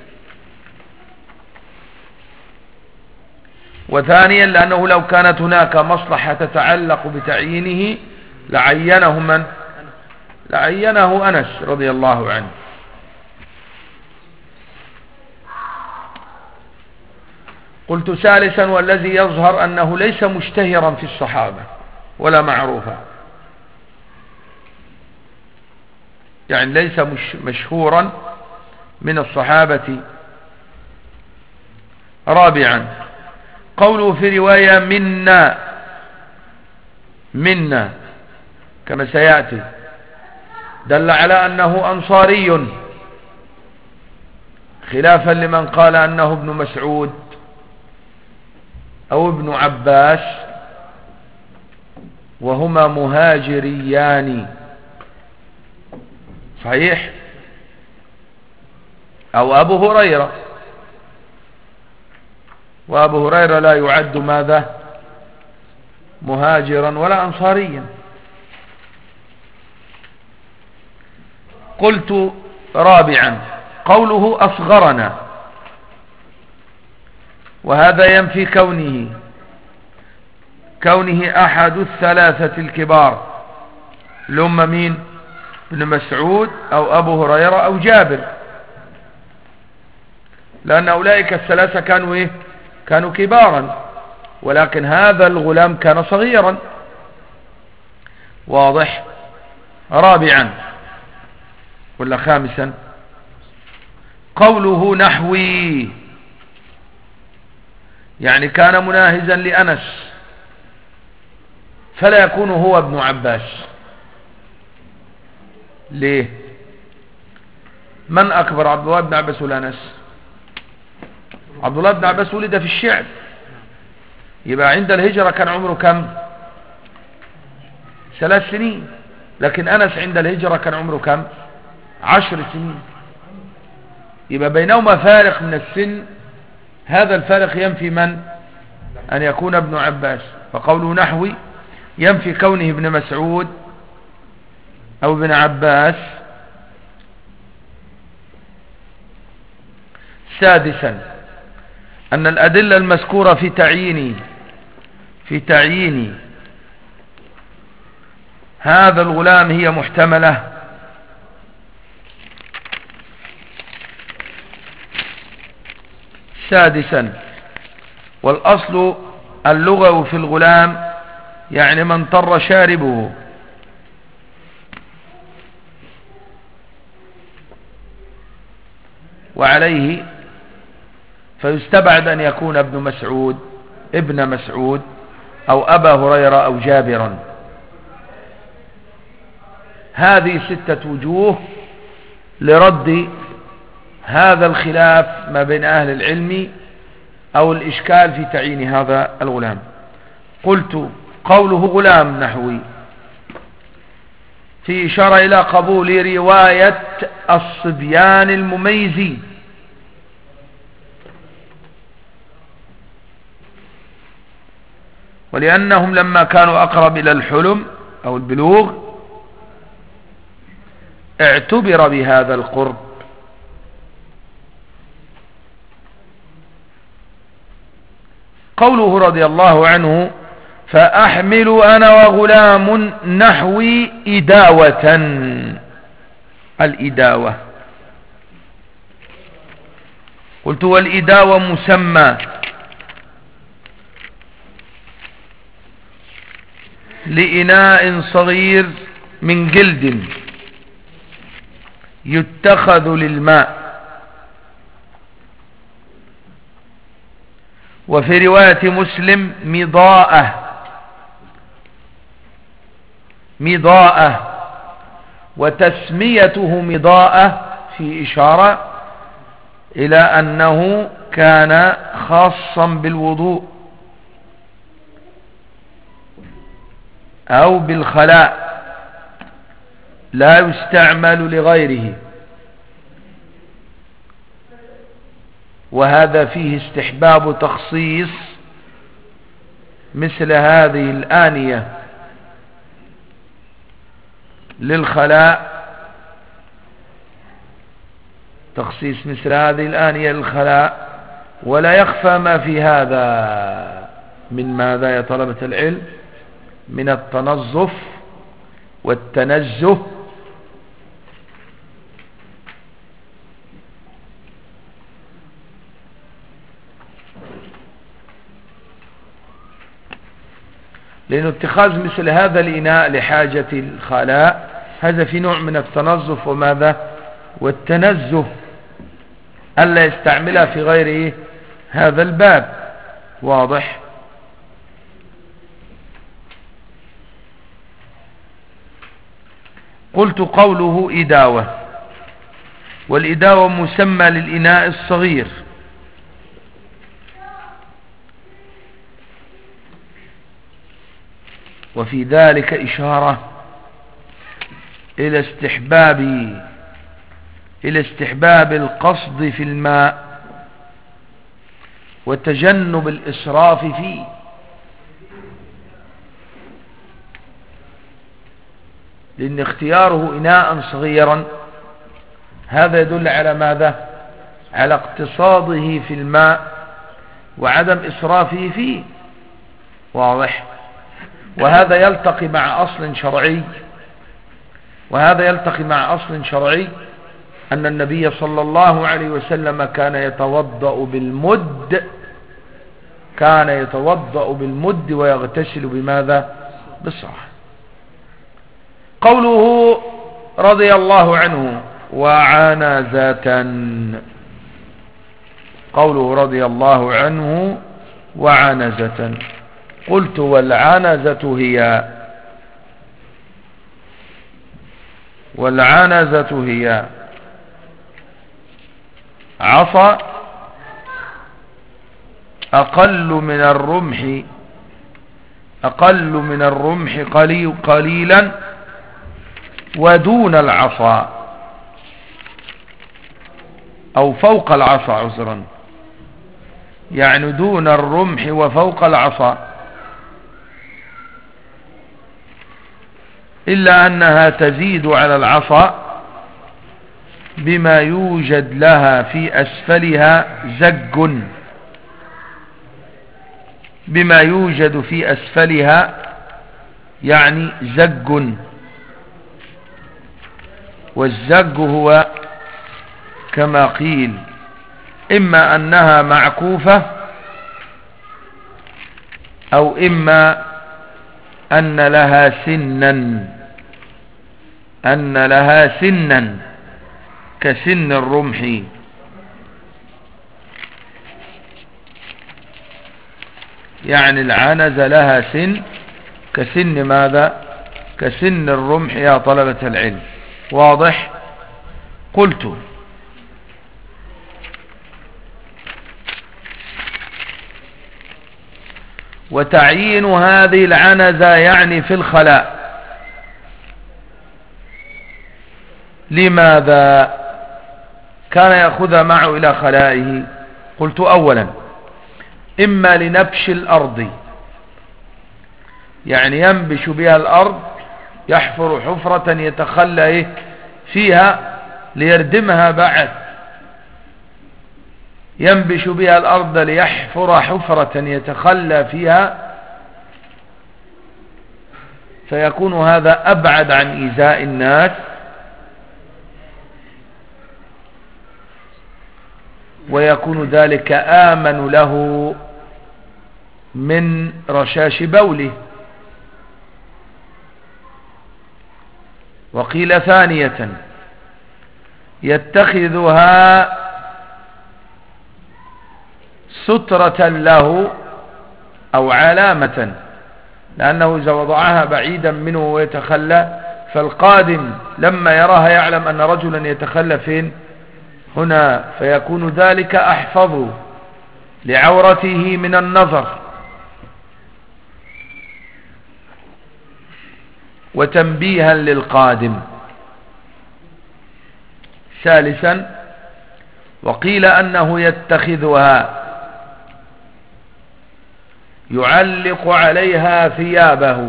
وثانيا لأنه لو كانت هناك مصلحة تتعلق بتعيينه لعينه من؟ لعينه أنس رضي الله عنه. قلت ثالثا والذي يظهر أنه ليس مشتهرا في الصحابة ولا معروفا، يعني ليس مش مشهورا من الصحابة. رابعا قوله في رواية منا منا كما سيأتي دل على أنه أنصاري، خلافا لمن قال أنه ابن مسعود أو ابن عباس، وهما مهاجريان صحيح، أو أبو هريرة، وأبو هريرة لا يعد ماذا مهاجرا ولا أنصاريا. قلت رابعا قوله أصغرنا، وهذا ينفي كونه كونه أحد الثلاثة الكبار، لهم مين؟ ابن مسعود أو أبو هريرة أو جابر، لأن أولئك الثلاثة كانوا إيه؟ كانوا كبارا، ولكن هذا الغلام كان صغيرا. واضح؟ رابعا ولا خامسا قوله نحوي، يعني كان مناهزا لأنس، فلا يكون هو ابن عباس. ليه؟ من أكبر، عبد الله بن عباس ولا أنس؟ عبد الله بن عباس ولد في الشعب، يبقى عند الهجرة كان عمره كم؟ ثلاث سنين، لكن أنس عند الهجرة كان عمره كم؟ عشر سنين، يبقى بينهما فارق من السن. هذا الفارق ينفي من؟ أن يكون ابن عباس. فقوله نحوي ينفي كونه ابن مسعود أو ابن عباس. سادسا أن الأدلة المذكورة في تعيين في تعيين هذا الغلام هي محتملة. سادسا والأصل اللغوي في الغلام يعني من طر شاربه، وعليه فيستبعد أن يكون ابن مسعود ابن مسعود أو أبا هريرة أو جابرا. هذه ستة وجوه لرد هذا الخلاف ما بين أهل العلم أو الإشكال في تعيين هذا الغلام. قلت قوله غلام نحوي في إشارة إلى قبول رواية الصبيان المميزين، ولأنهم لما كانوا أقرب إلى الحلم أو البلوغ اعتبر بهذا القرب. قوله رضي الله عنه فأحمل أنا وغلام نحوي إداوة. الإداوة قلت والإداوة مسمى لإناء صغير من جلد يتخذ للماء. وفي رواية مسلم مضاءة مضاءة، وتسميته مضاءة في إشارة إلى أنه كان خاصا بالوضوء أو بالخلاء، لا يستعمل لغيره، وهذا فيه استحباب تخصيص مثل هذه الآنية للخلاء، تخصيص مثل هذه الآنية للخلاء. ولا يخفى ما في هذا من ماذا يا طلبة العلم؟ من التنظف والتنزه لأن اتخاذ مثل هذا الإناء لحاجة الخلاء هذا في نوع من التنظف وماذا والتنزه ألا يستعملها في غير إيه؟ هذا الباب. واضح؟ قلت قوله إداوة، والإداوة مسمى للإناء الصغير، وفي ذلك إشارة إلى استحباب إلى استحباب القصد في الماء وتجنب الإسراف فيه، لأن اختياره إناء صغيرا هذا يدل على ماذا؟ على اقتصاده في الماء وعدم إسرافه فيه. واضح؟ وهذا يلتقي مع أصل شرعي وهذا يلتقي مع أصل شرعي أن النبي صلى الله عليه وسلم كان يتوضأ بالمد كان يتوضأ بالمد ويغتسل بماذا؟ بالصاع. قوله رضي الله عنه وعنزة، قوله رضي الله عنه وعنزة، قلت والعنزة هي والعنزة هي عصا أقل من الرمح أقل من الرمح قليل قليلا ودون العصا أو فوق العصا عذرا، يعني دون الرمح وفوق العصا، إلا أنها تزيد على العصا بما يوجد لها في أسفلها زج بما يوجد في أسفلها يعني زج، والزج هو كما قيل إما أنها معكوفة أو إما أن لها سنا أن لها سنا كسن الرمح، يعني العنزة لها سن كسن ماذا؟ كسن الرمح يا طلبة العلم. واضح؟ قلت وتعيين هذه العنزة يعني في الخلاء. لماذا كان يأخذها معه إلى خلائه؟ قلت أولا إما لنبش الأرض، يعني ينبش بها الأرض، يحفر حفرة يتخلى فيها ليردمها بعد، ينبش بها الأرض ليحفر حفرة يتخلى فيها، فيكون هذا أبعد عن إيذاء الناس ويكون ذلك آمن له من رشاش بوله. وقيل ثانية يتخذها سترة له أو علامة، لأنه إذا وضعها بعيدا منه ويتخلى فالقادم لما يراها يعلم أن رجلا يتخلى فين؟ هنا، فيكون ذلك أحفظ لعورته من النظر وتنبيها للقادم. ثالثا وقيل أنه يتخذها يعلق عليها ثيابه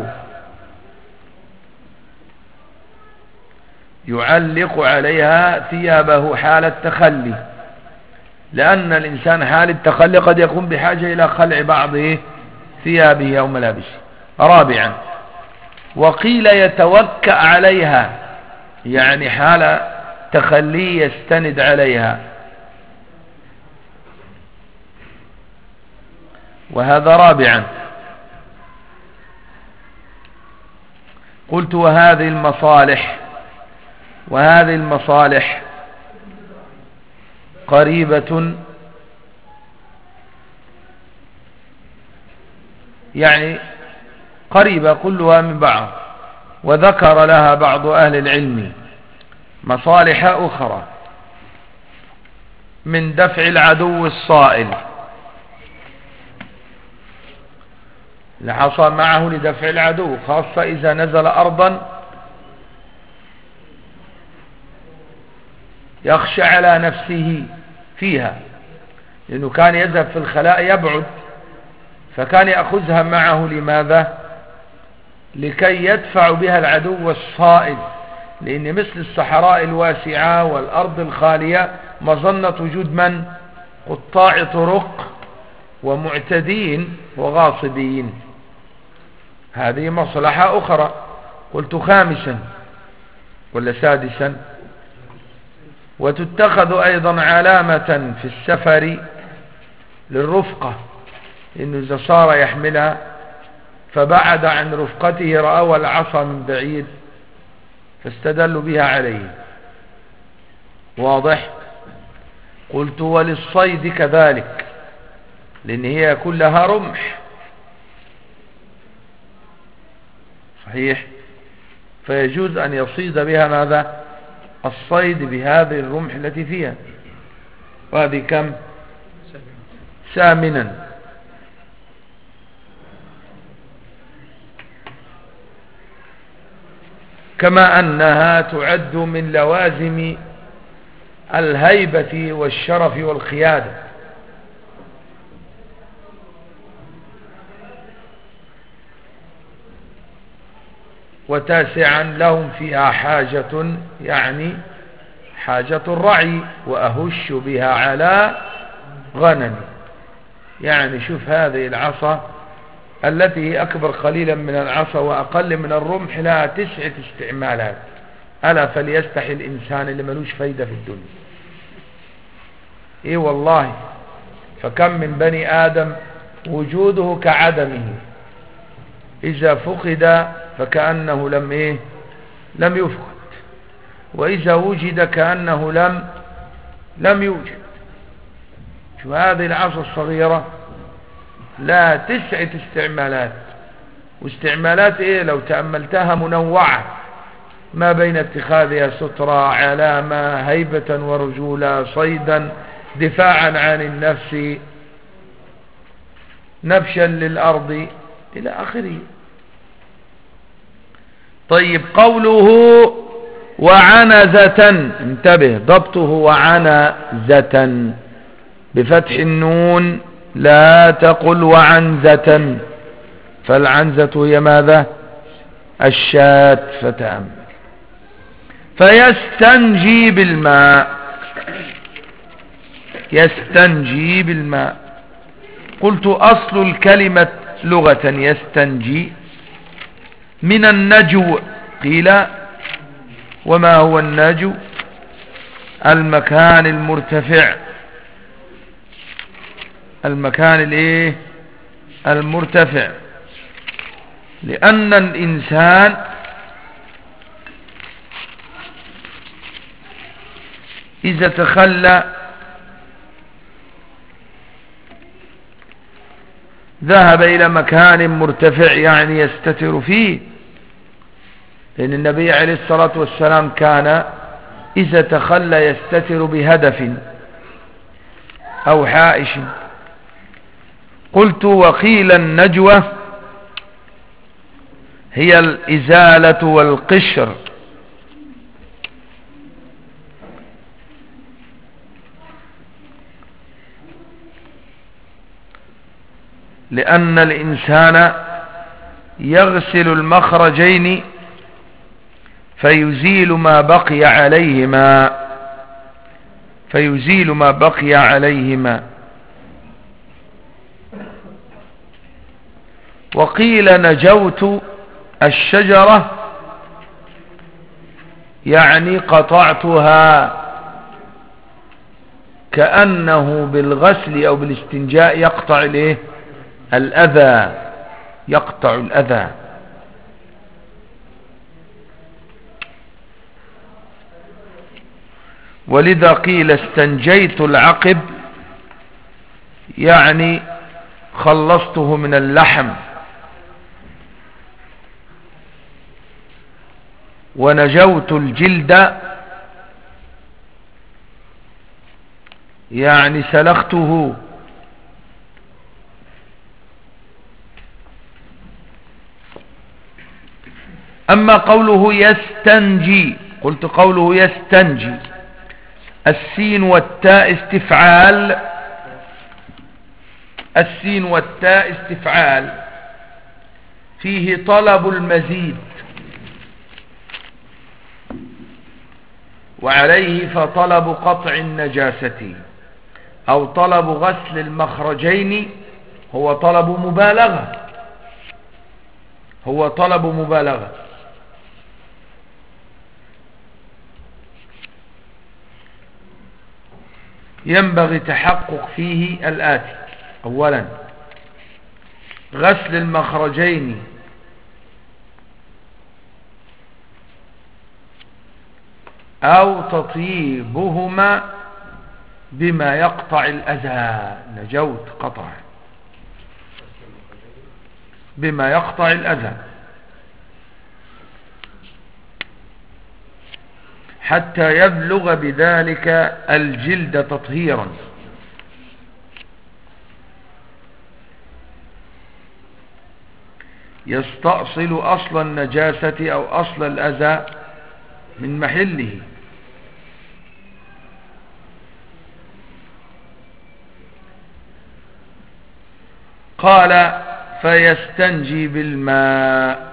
يعلق عليها ثيابه حال التخلي، لأن الإنسان حال التخلي قد يكون بحاجة إلى خلع بعض ثيابه أو ملابسه. رابعا وقيل يتوكأ عليها، يعني حال تخلي يستند عليها، وهذا رابعا. قلت وهذه المصالح وهذه المصالح قريبة يعني قريبة كلها من بعض. وذكر لها بعض أهل العلم مصالح أخرى من دفع العدو الصائل، العصا معه لدفع العدو، خاصة إذا نزل أرضا يخشى على نفسه فيها، لأنه كان يذهب في الخلاء يبعد، فكان يأخذها معه. لماذا؟ لكي يدفع بها العدو الصائل، لأن مثل الصحراء الواسعة والأرض الخالية مظنة وجود من؟ قطاع طرق ومعتدين وغاصبين. هذه مصلحة أخرى. قلت خامسا ولا سادسا؟ وتتخذ أيضا علامة في السفر للرفقة، إنه إذا صار يحملها فبعد عن رفقته رأوا العصا من بعيد فاستدلوا بها عليه. واضح؟ قلت وللصيد كذلك، لأن هي كلها رمح، صحيح، فيجوز أن يصيد بها ماذا؟ الصيد بهذه الرمح التي فيها. وهذه كم؟ ثامنا. كما أنها تعد من لوازم الهيبة والشرف والخيادة. وتاسعا لهم فيها حاجة، يعني حاجة الرعي، وأهش بها على غنم. يعني شوف هذه العصا التي هي أكبر قليلا من العصا وأقل من الرمح لها تسعة استعمالات. ألا فليستحي الإنسان اللي ملوش فايدة في الدنيا. إيه والله، فكم من بني آدم وجوده كعدمه، إذا فقد فكأنه لم إيه لم يفقد، وإذا وجد كأنه لم لم يوجد. شو هذه العصا الصغيرة لا تسعة استعمالات، واستعمالات إيه لو تأملتها منوعة، ما بين اتخاذها سترة، علامة، هيبة ورجولة، صيدا، دفاعا عن النفس، نبشا للأرض، إلى آخره. طيب، قوله وعنزة، انتبه ضبطه وعنزة بفتح النون، لا تقل وعنزة، فالعنزة هي ماذا؟ الشاة. فتأمل. فيستنجي بالماء، يستنجي بالماء. قلت أصل الكلمة لغة يستنجي من النجو. قيل وما هو النجو؟ المكان المرتفع، المكان الايه المرتفع، لأن الإنسان إذا تخلى ذهب إلى مكان مرتفع، يعني يستتر فيه، لأن النبي عليه الصلاة والسلام كان إذا تخلى يستتر بهدف أو حائش. قلت وقيل النجوة هي الإزالة والقشر، لأن الإنسان يغسل المخرجين فيزيل ما بقي عليهما، فيزيل ما بقي عليهما. وقيل نجوت الشجرة يعني قطعتها، كأنه بالغسل أو بالاستنجاء يقطع الايه الأذى، يقطع الأذى. ولذا قيل استنجيت العقب، يعني خلصته من اللحم، ونجوت الجلد يعني سلخته. أما قوله يستنجي، قلت قوله يستنجي، السين والتاء استفعال، السين والتاء استفعال فيه طلب المزيد، وعليه فطلب قطع النجاسة أو طلب غسل المخرجين هو طلب مبالغة، هو طلب مبالغة. ينبغي تحقق فيه الآتي: أولا غسل المخرجين أو تطيبهما بما يقطع الأذى، نجوت قطع بما يقطع الأذى حتى يبلغ بذلك الجلد تطهيرا. يستأصل أصل النجاسة أو أصل الأذى من محله. قال فيستنجي بالماء.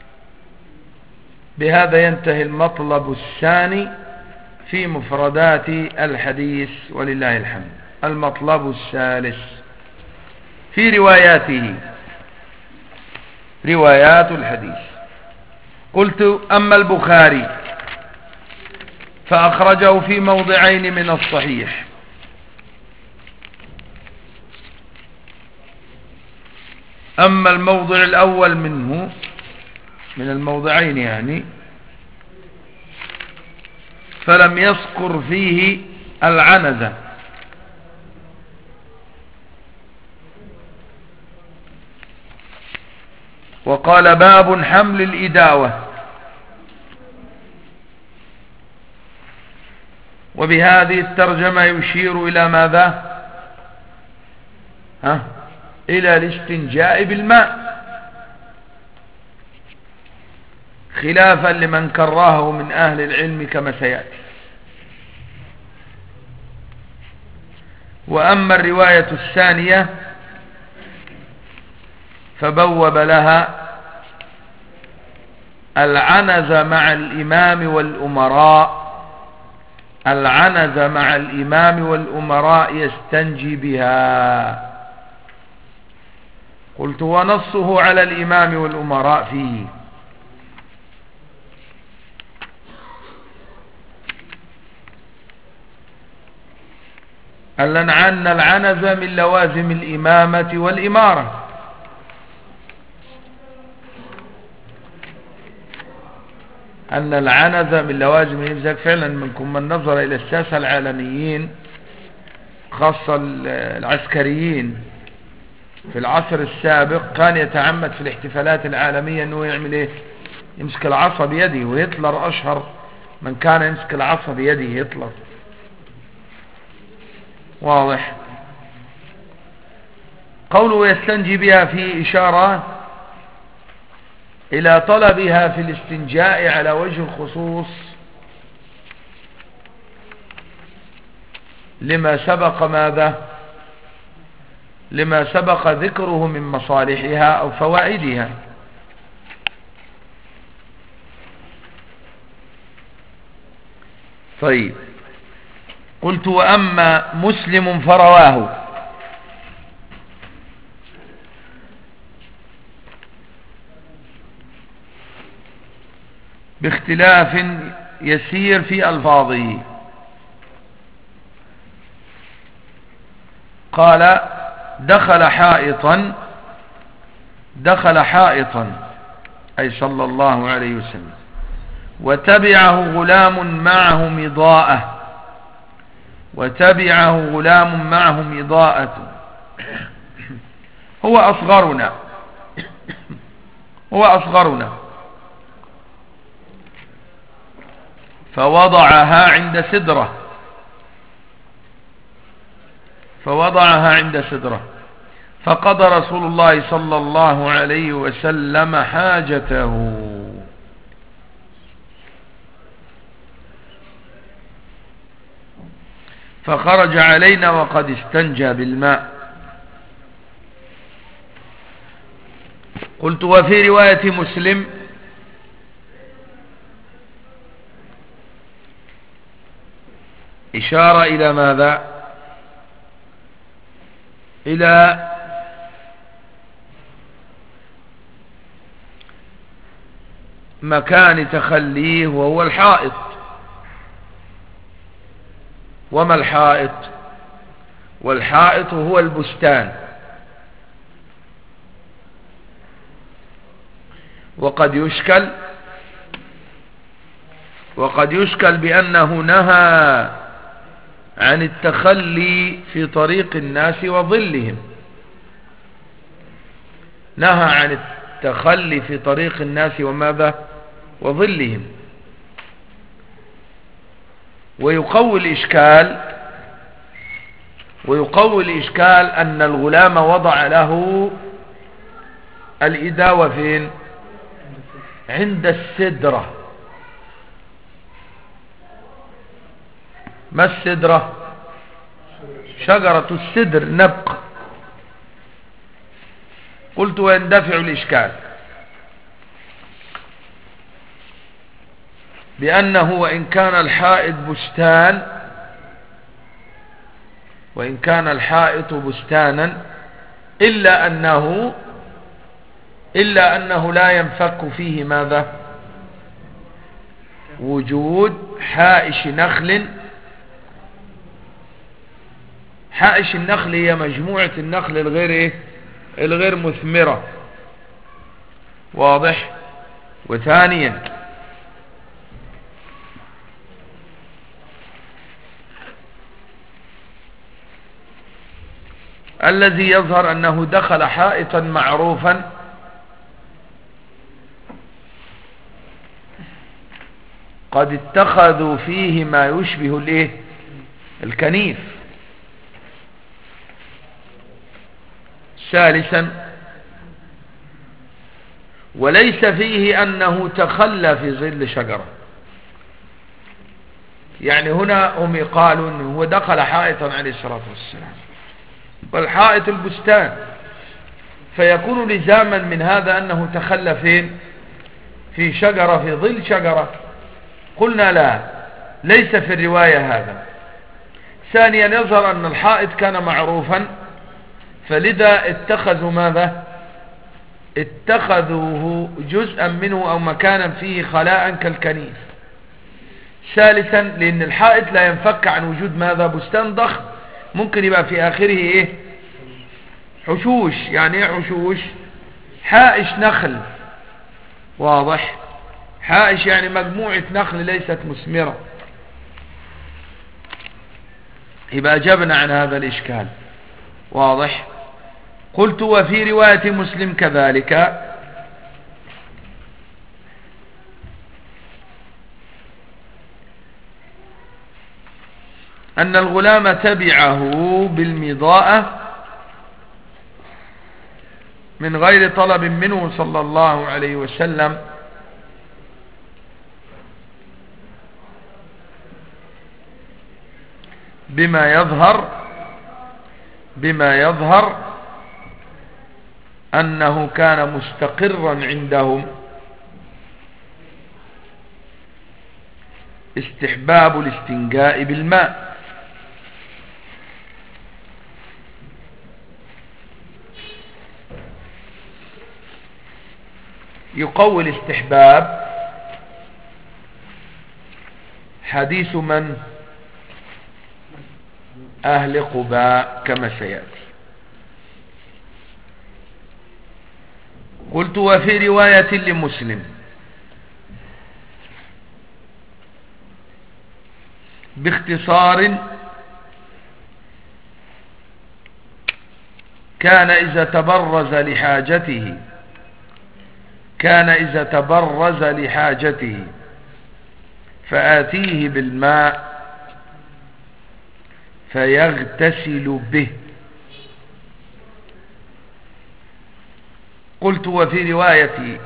بهذا ينتهي المطلب الثاني في مفردات الحديث ولله الحمد. المطلب الثالث في رواياته، روايات الحديث. قلت أما البخاري فأخرجه في موضعين من الصحيح، أما الموضع الأول منه من الموضعين يعني فلم يذكر فيه العنزة، وقال باب حمل الإداوة. وبهذه الترجمة يشير إلى ماذا؟ ها؟ إلى الاستنجاء بالماء، خلافا لمن كرهه من أهل العلم كما سيأتي. وأما الرواية الثانية فبوب لها العنز مع الإمام والأمراء، العنز مع الإمام والأمراء يستنجي بها. قلت ونصه على الإمام والأمراء فيه. أن العنز من لوازم الإمامة والإمارة، أن العنز من لوازم الإمامة. فعلا منكم من نظر إلى الساسة العالميين خاصة العسكريين في العصر السابق كان يتعمد في الاحتفالات العالمية أنه يعمل إيه؟ يمسك العصا بيده. وهتلر أشهر من كان يمسك العصا بيده، هتلر. واضح؟ قوله يستنجي بها في إشارة إلى طلبها في الاستنجاء على وجه الخصوص لما سبق ماذا؟ لما سبق ذكره من مصالحها أو فوائدها. طيب، قلت وأما مسلم فرواه. باختلاف يسير في ألفاظه. قال دخل حائطا، دخل حائطا أي صلى الله عليه وسلم، وتبعه غلام معه مضاءة وتبعه غلام معه مضاءة. هو أصغرنا هو أصغرنا فوضعها عند سدرة فوضعها عند سدرة فقضى رسول الله صلى الله عليه وسلم حاجته. فخرج علينا وقد استنجى بالماء. قلت وفي رواية مسلم إشارة إلى ماذا؟ إلى مكان تخليه وهو الحائط. وما الحائط؟ والحائط هو البستان. وقد يشكل وقد يشكل بأنه نهى عن التخلي في طريق الناس وظلهم. نهى عن التخلي في طريق الناس وماذا؟ وظلهم. ويقوي الإشكال ويقوي الإشكال أن الغلام وضع له الإداوة فين؟ عند السدرة. ما السدرة؟ شجرة السدر، نبق. قلت ويندفع الإشكال بأنه وإن كان الحائط بستان وإن كان الحائط بستانا إلا أنه إلا أنه لا ينفك فيه ماذا؟ وجود حائش نخل. حائش النخل هي مجموعة النخل الغير إيه؟ الغير مثمرة. واضح؟ وثانيا الذي يظهر أنه دخل حائطا معروفا قد اتخذوا فيه ما يشبه الايه؟ الكنيف. ثالثا وليس فيه أنه تخلى في ظل شجرة. يعني هنا هم قالوا أنه هو دخل حائطا عليه الصلاة والسلام والحائط البستان، فيكون لزاما من هذا أنه تخلى فين؟ في شجرة، في ظل شجرة. قلنا لا، ليس في الرواية هذا. ثانيا يظهر أن الحائط كان معروفا فلذا اتخذوا ماذا؟ اتخذوه جزءا منه أو مكانا فيه خلاء كالكنيف. ثالثا لأن الحائط لا ينفك عن وجود ماذا؟ بستان ضخم ممكن يبقى في آخره ايه؟ حشوش. يعني ايه حشوش؟ حائش نخل. واضح؟ حائش يعني مجموعة نخل ليست مثمرة. يبقى أجبنا عن هذا الإشكال. واضح؟ قلت وفي رواية مسلم كذلك أن الغلام تبعه بالمضاءة من غير طلب منه صلى الله عليه وسلم بما يظهر بما يظهر أنه كان مستقرا عندهم استحباب الاستنجاء بالماء. يقوي الاستحباب حديث من؟ أهل قباء كما سيأتي. قلت وفي رواية لمسلم باختصار كان إذا تبرز لحاجته كان إذا تبرز لحاجته فآتيه بالماء فيغتسل به. قلت وفي رواية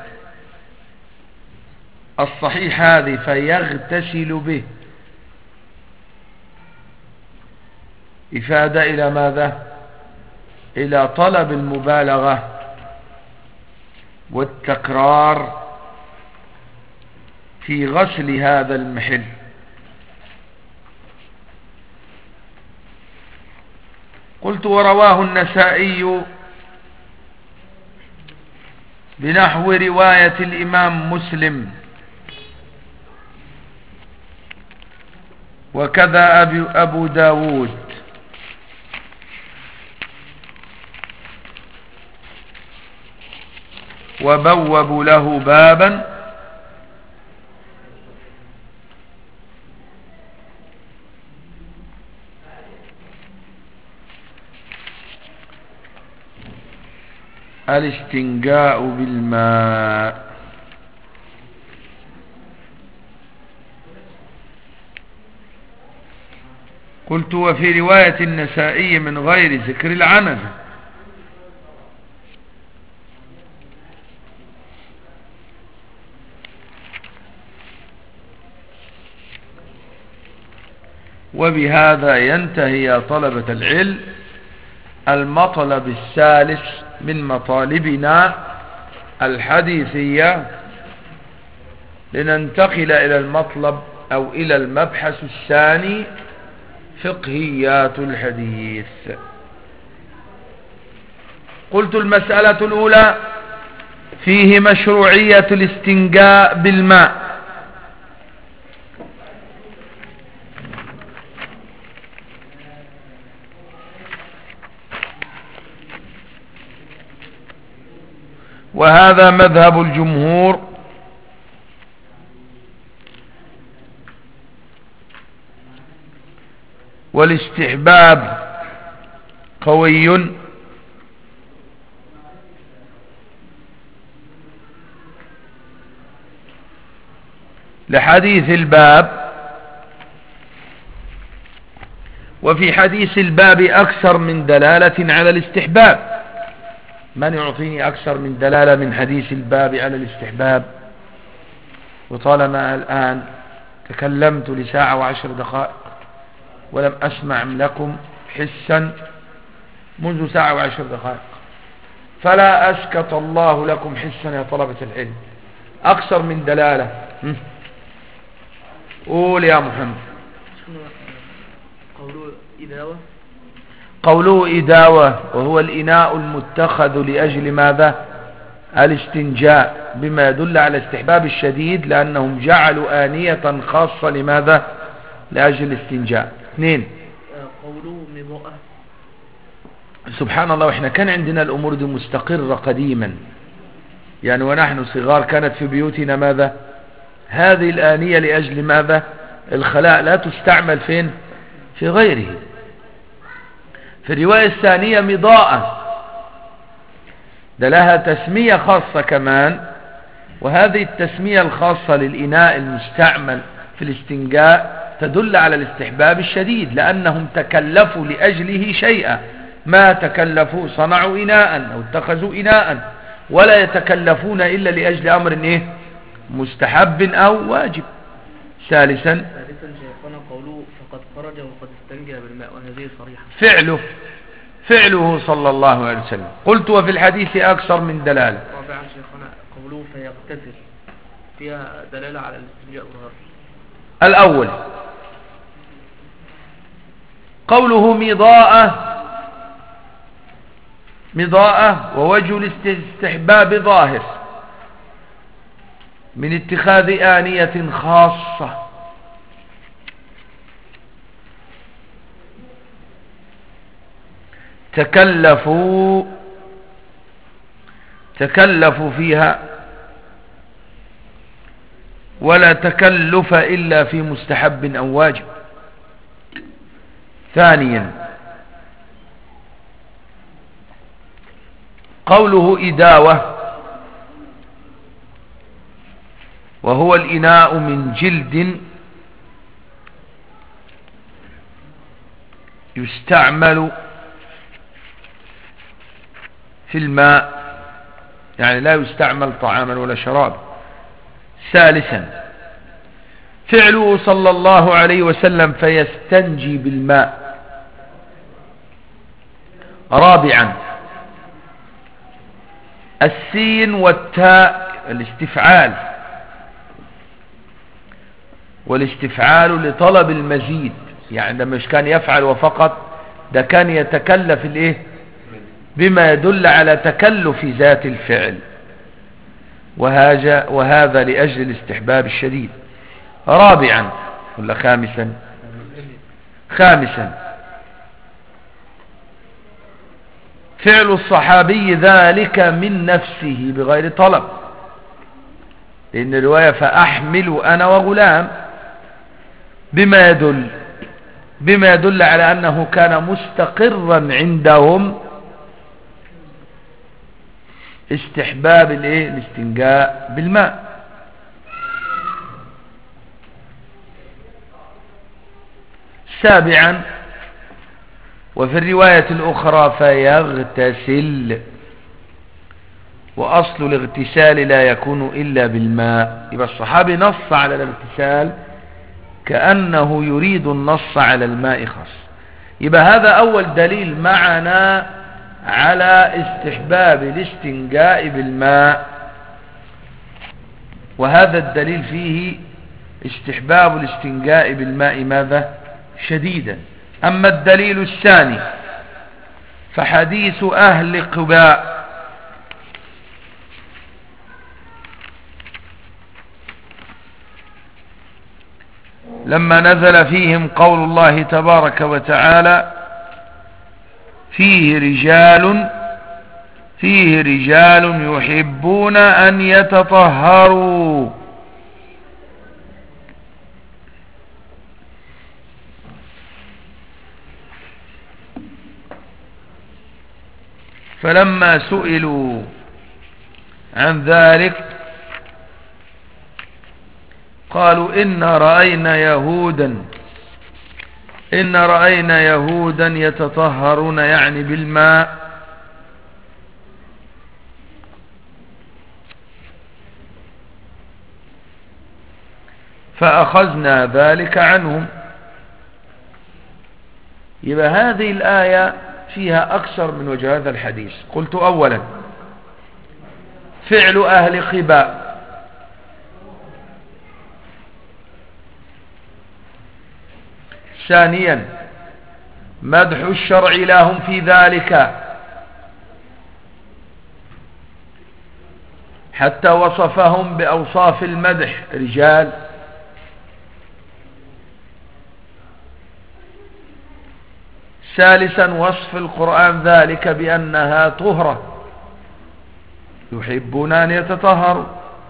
الصحيح هذه فيغتسل به إفادة إلى ماذا؟ إلى طلب المبالغة والتكرار في غسل هذا المحل. قلت ورواه النسائي بنحو رواية الإمام مسلم وكذا أبو داود وبوبوا له بابا الاستنجاء بالماء. قلت وفي رواية النسائي من غير ذكر العنزة. وبهذا ينتهي يا طلبة العلم المطلب الثالث من مطالبنا الحديثية، لننتقل إلى المطلب أو إلى المبحث الثاني فقهيات الحديث. قلت المسألة الأولى فيه مشروعية الاستنجاء بالماء. وهذا مذهب الجمهور والاستحباب قوي لحديث الباب. وفي حديث الباب أكثر من دلالة على الاستحباب. من يعطيني أكثر من دلالة من حديث الباب على الاستحباب؟ وطالما الآن تكلمت لساعة وعشر دقائق ولم أسمع لكم حسا منذ ساعة وعشر دقائق، فلا أسكت الله لكم حسا يا طلبة العلم. أكثر من دلالة. قول يا محمد. قوله إداوة قوله إداوة وهو الإناء المتخذ لأجل ماذا؟ الاستنجاء، بما يدل على استحباب الشديد، لأنهم جعلوا آنية خاصة لماذا؟ لأجل الاستنجاء. اثنين قوله مضاءة. سبحان الله، وإحنا كان عندنا الأمور دي مستقرة قديما، يعني ونحن صغار كانت في بيوتنا ماذا؟ هذه الآنية لأجل ماذا؟ الخلاء، لا تستعمل فين؟ في غيره. في الرواية الثانية مضاءة، ده لها تسمية خاصة كمان، وهذه التسمية الخاصة للإناء المستعمل في الاستنجاء تدل على الاستحباب الشديد، لأنهم تكلفوا لأجله شيئا، ما تكلفوا صنعوا إناء أو اتخذوا إناء، ولا يتكلفون إلا لأجل أمر إيه؟ مستحب أو واجب. ثالثا ثالثا شيخنا قوله فقد خرج وقد استنجى بالماء، وهذه صريحة. فعله فعله صلى الله عليه وسلم. قلت وفي الحديث أكثر من دلالة. رابعا شيخنا قوله فيغتسل، فيها دلالة على الاستنجاء والغسل. الأول قوله مضاءة مضاءة ووجه الاستحباب ظاهر من اتخاذ آنية خاصة، تكلفوا تكلفوا فيها، ولا تكلف إلا في مستحب أو واجب. ثانيا قوله إداوة وهو الإناء من جلد يستعمل في الماء، يعني لا يستعمل طعاما ولا شراب. ثالثا فعله صلى الله عليه وسلم فيستنجي بالماء. رابعا السين والتاء الاستفعال، والاستفعال لطلب المزيد، يعني ده مش كان يفعل وفقط، ده كان يتكلف الايه بما يدل على تكلف ذات الفعل، وهذا وهذا لأجل الاستحباب الشديد. رابعا ولا خامسا خامسا فعل الصحابي ذلك من نفسه بغير طلب، لأن الرواية فأحمل أنا وغلام بما يدل بما يدل على أنه كان مستقرا عندهم استحباب الايه الاستنجاء بالماء. سابعا وفي الرواية الأخرى فيغتسل، وأصل الاغتسال لا يكون إلا بالماء. يبقى الصحابي نص على الاغتسال كأنه يريد النص على الماء خاص. يبقى هذا أول دليل معنا على استحباب الاستنجاء بالماء، وهذا الدليل فيه استحباب الاستنجاء بالماء ماذا شديدا. أما الدليل الثاني فحديث أهل قباء لما نزل فيهم قول الله تبارك وتعالى فيه رجال فيه رجال يحبون أن يتطهروا، فلما سئلوا عن ذلك قالوا إن رأينا يهودا إن رأينا يهودا يتطهرون يعني بالماء، فأخذنا ذلك عنهم. يبقى هذه الآية فيها أكثر من وجه هذا الحديث. قلت أولا فعل أهل قباء، ثانيا مدح الشرع لهم في ذلك حتى وصفهم بأوصاف المدح رجال. ثالثا وصف القرآن ذلك بأنها طهرة يحبون أن يتطهروا.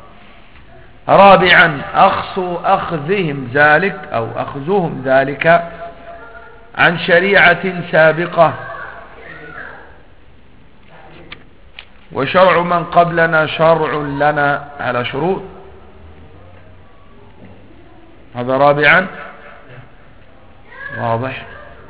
رابعا أخذ أخذهم ذلك أو أخذهم ذلك عن شريعة سابقة، وشرع من قبلنا شرع لنا على شروط. هذا رابعا واضح.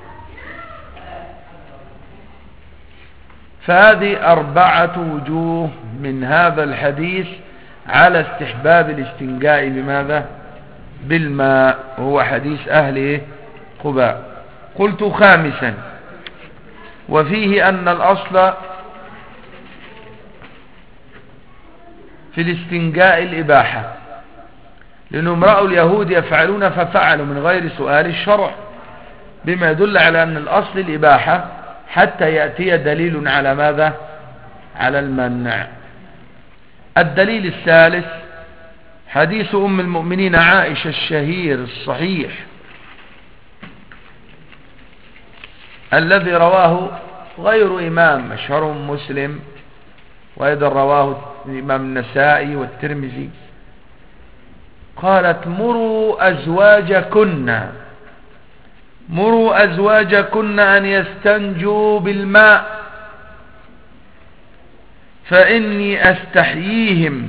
فهذه أربعة وجوه من هذا الحديث على استحباب الاستنجاء بماذا بالماء، هو حديث أهل قباء. قلت خامسا وفيه أن الأصل في الاستنجاء الإباحة، لأنهم رأوا اليهود يفعلون ففعلوا من غير سؤال الشرع، بما يدل على أن الأصل الإباحة حتى يأتي دليل على ماذا على المنع. الدليل الثالث حديث أم المؤمنين عائشة الشهير الصحيح الذي رواه غير إمام مشهور مسلم، وأيضا رواه الإمام النسائي والترمذي. قالت مروا أزواجكن مروا أزواجكن أن يستنجوا بالماء فإني أستحييهم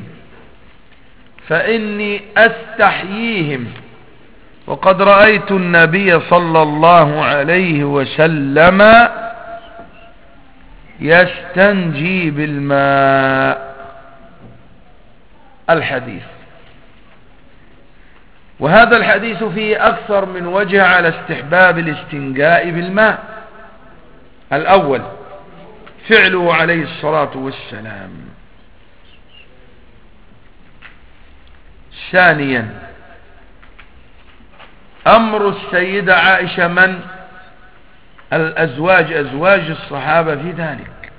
فإني أستحييهم وقد رأيت النبي صلى الله عليه وسلم يستنجي بالماء. الحديث. وهذا الحديث فيه أكثر من وجه على استحباب الاستنجاء بالماء. الأول فعله عليه الصلاة والسلام. ثانيا أمر السيدة عائشة من الأزواج أزواج الصحابة في ذلك.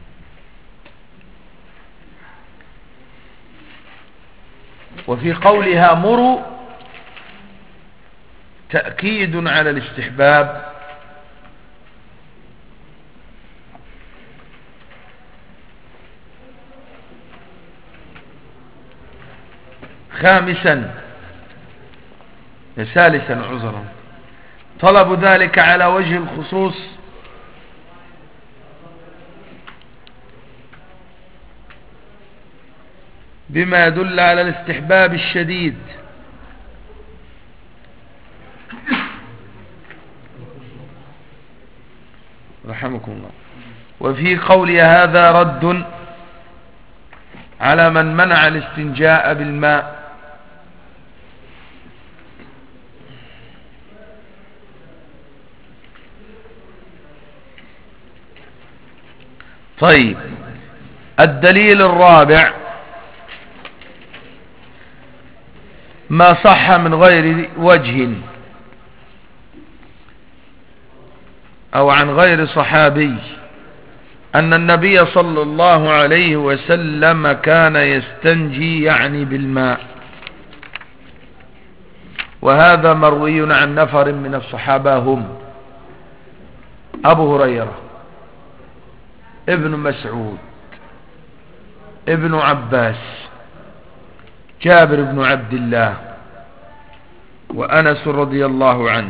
وفي قولها مروا تأكيد على الاستحباب. خامسا ثالثا عذرا طلب ذلك على وجه الخصوص بما يدل على الاستحباب الشديد. رحمكم الله. وفي قول هذا رد على من منع الاستنجاء بالماء. طيب الدليل الرابع ما صح من غير وجه أو عن غير صحابي أن النبي صلى الله عليه وسلم كان يستنجي يعني بالماء. وهذا مروي عن نفر من الصحابة هم أبو هريرة ابن مسعود ابن عباس جابر بن عبد الله وأنس رضي الله عنه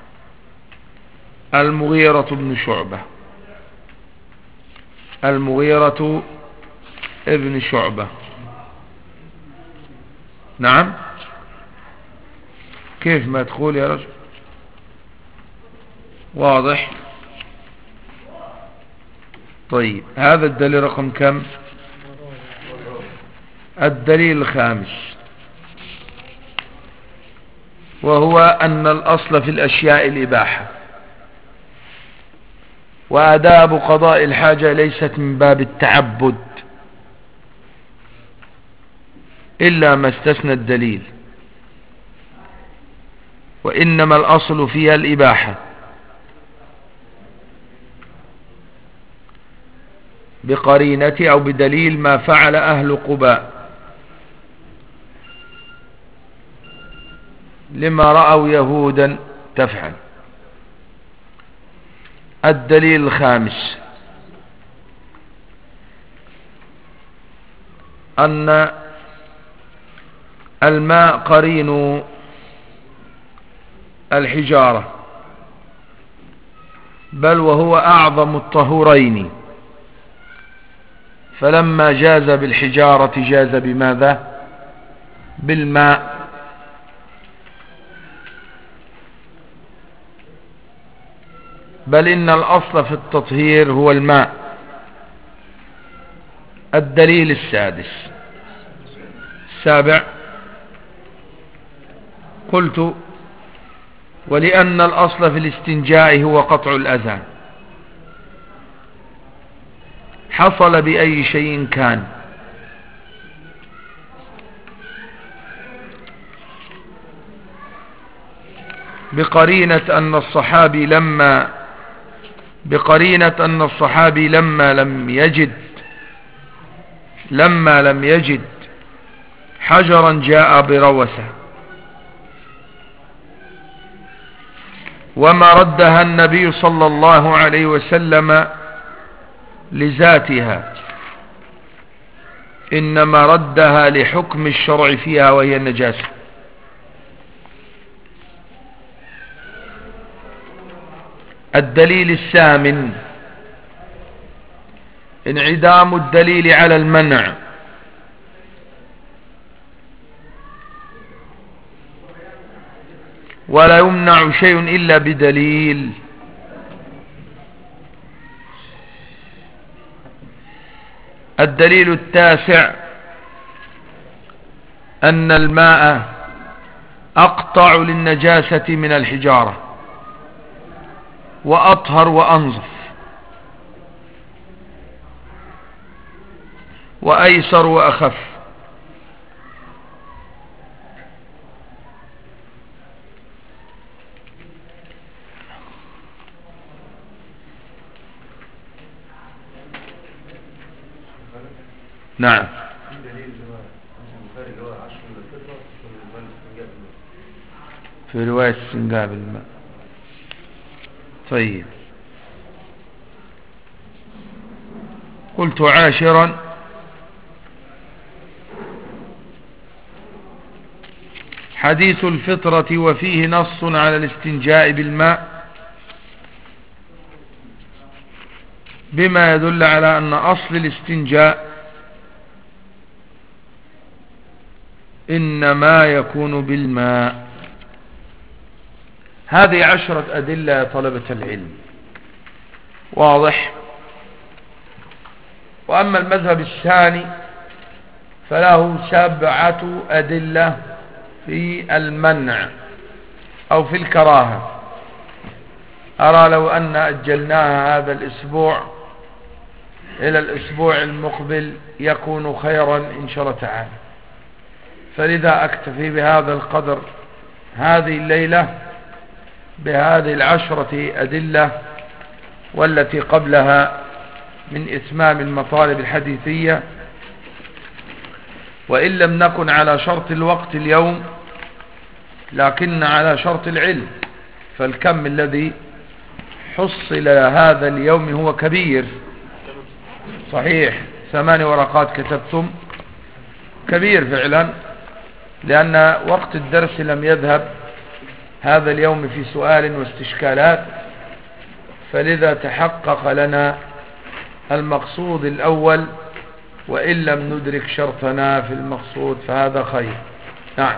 المغيرة بن شعبة المغيرة ابن شعبة. نعم كيف ما تقول يا رجل؟ واضح. طيب هذا الدليل رقم كم؟ الدليل الخامس وهو أن الأصل في الأشياء الإباحة وآداب قضاء الحاجة ليست من باب التعبد إلا ما استثنى الدليل، وإنما الأصل فيها الإباحة بقرينة أو بدليل ما فعل أهل قباء لما رأوا يهودا تفعل. الدليل الخامس أن الماء قرين الحجارة بل وهو أعظم الطهورين، فلما جاز بالحجارة جاز بماذا؟ بالماء. بل إن الأصل في التطهير هو الماء. الدليل السادس السابع قلت ولأن الأصل في الاستنجاء هو قطع الأذى حصل بأي شيء كان، بقرينة أن الصحابي لما بقرينة أن الصحابي لما لم يجد لما لم يجد حجرا جاء بروثة وما ردها النبي صلى الله عليه وسلم لذاتها إنما ردها لحكم الشرع فيها وهي النجاسة. الدليل الثامن انعدام الدليل على المنع، ولا يمنع شيء إلا بدليل. الدليل التاسع أن الماء أقطع للنجاسة من الحجارة وأطهر وأنظف وأيسر وأخف. نعم. في رواية استنجاء بالماء. طيب، قلت عاشرا حديث الفطرة وفيه نص على الاستنجاء بالماء بما يدل على أن أصل الاستنجاء إنما يكون بالماء. هذه عشرة أدلة يا طلبة العلم، واضح. وأما المذهب الثاني فله سبعة أدلة في المنع أو في الكراهة. أرى لو أن أجلناها هذا الأسبوع إلى الأسبوع المقبل يكون خيرا إن شاء الله تعالى، فلذا أكتفي بهذا القدر هذه الليلة بهذه العشرة أدلة، والتي قبلها من إتمام المطالب الحديثية. وإن لم نكن على شرط الوقت اليوم لكن على شرط العلم، فالكم الذي حصل هذا اليوم هو كبير. صحيح، ثمان ورقات كتبتم، كبير فعلا، لأن وقت الدرس لم يذهب هذا اليوم في سؤال واستشكالات، فلذا تحقق لنا المقصود الأول، وإن لم ندرك شرطنا في المقصود فهذا خير. نعم.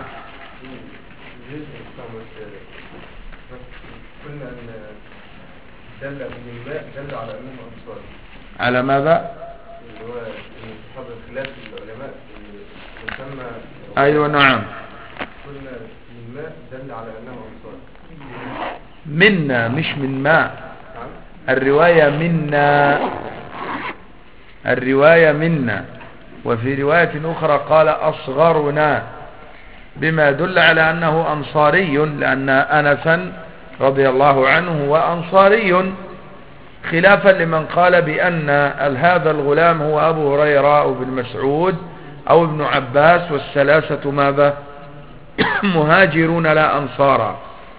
قلنا أن دل من الماء دل على أنه أنصار. على ماذا؟ اللي هو صحاب الخلاف العلماء يسمى. أيوة نعم. قلنا من الماء دل على أنه أنصار. منا مش من ماء. نعم. الرواية منا، الرواية منا، وفي رواية أخرى قال أصغرنا، بما يدل على أنه أنصاري، لأن أنسا رضي الله عنه وأنصاري، خلافا لمن قال بأن هذا الغلام هو أبو هريرة أو ابن مسعود أو ابن عباس، والثلاثة ماذا؟ مهاجرون لا أنصارا.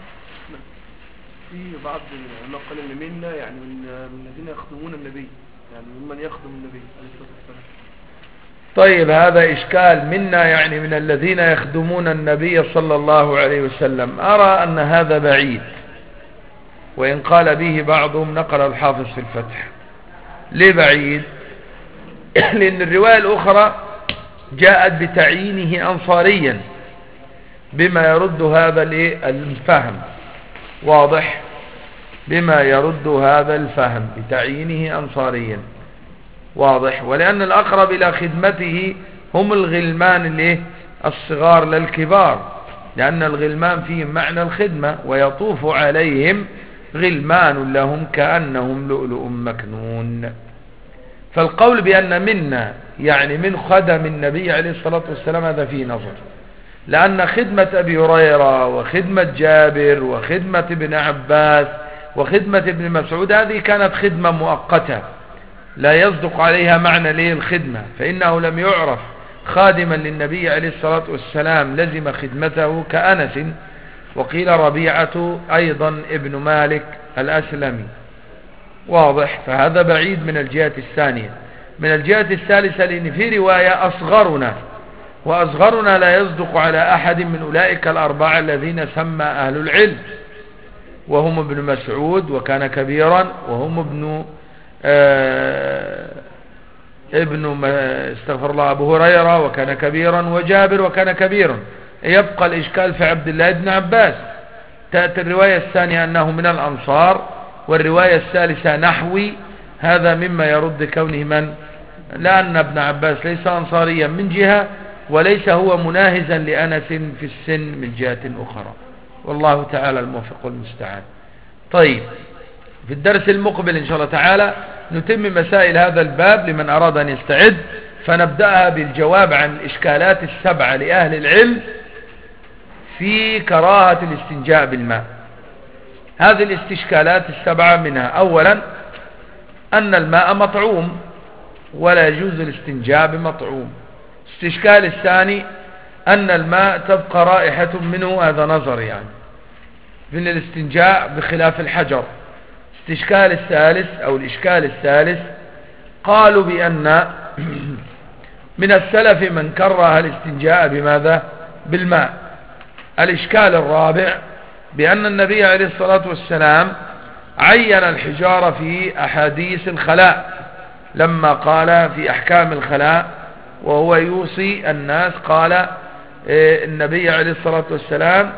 في بعض العلماء قال ان منا يعني من من الذين يخدمون النبي، يعني ممن يخدم النبي عليه الصلاة والسلام. طيب، هذا إشكال. منا يعني من الذين يخدمون النبي صلى الله عليه وسلم. أرى أن هذا بعيد، وإن قال به بعضهم نقل الحافظ في الفتح. ليه بعيد؟ لأن الرواية الأخرى جاءت بتعيينه أنصاريا، بما يرد هذا الفهم. واضح؟ بما يرد هذا الفهم بتعيينه أنصاريا. واضح؟ ولأن الأقرب إلى خدمته هم الغلمان اللي الصغار للكبار، لأن الغلمان فيهم معنى الخدمة، ويطوف عليهم غلمان لهم كأنهم لؤلؤ مكنون. فالقول بأن منا يعني من خدم النبي عليه الصلاة والسلام هذا فيه نظر، لأن خدمة أبي هريرة وخدمة جابر وخدمة ابن عباس وخدمة ابن مسعود هذه كانت خدمة مؤقتة لا يصدق عليها معنى ليه الخدمة، فإنه لم يعرف خادما للنبي عليه الصلاة والسلام لزم خدمته كأنس، وقيل ربيعة أيضا ابن مالك الأسلمي. واضح؟ فهذا بعيد من الجهة الثانية. من الجهة الثالثة لأن في رواية أصغرنا، وأصغرنا لا يصدق على أحد من أولئك الأربعة الذين سمى أهل العلم، وهم ابن مسعود وكان كبيرا، وهم ابن ابن استغفر الله أبو هريرة وكان كبيرا، وجابر وكان كبيرا. يبقى الإشكال في عبد الله بن عباس. تأتي الرواية الثانية أنه من الأنصار، والرواية الثالثة نحوي. هذا مما يرد كونه من، لأن ابن عباس ليس أنصاريا من جهة، وليس هو مناهزا لأنس في السن من جهة أخرى. والله تعالى الموفق والمستعان. طيب، في الدرس المقبل إن شاء الله تعالى نتم مسائل هذا الباب لمن أراد أن يستعد، فنبدأها بالجواب عن الإشكالات السبعة لأهل العلم في كراهة الاستنجاء بالماء. هذه الاستشكالات السبعة منها: أولا أن الماء مطعوم ولا يجوز الاستنجاء بمطعوم. استشكال الثاني أن الماء تبقى رائحة منه، هذا نظر يعني من الاستنجاء بخلاف الحجر. استشكال الثالث أو الإشكال الثالث قالوا بأن من السلف من كره الاستنجاء بماذا؟ بالماء. الإشكال الرابع بأن النبي عليه الصلاة والسلام عين الحجارة في أحاديث الخلاء لما قال في أحكام الخلاء وهو يوصي الناس، قال النبي عليه الصلاة والسلام: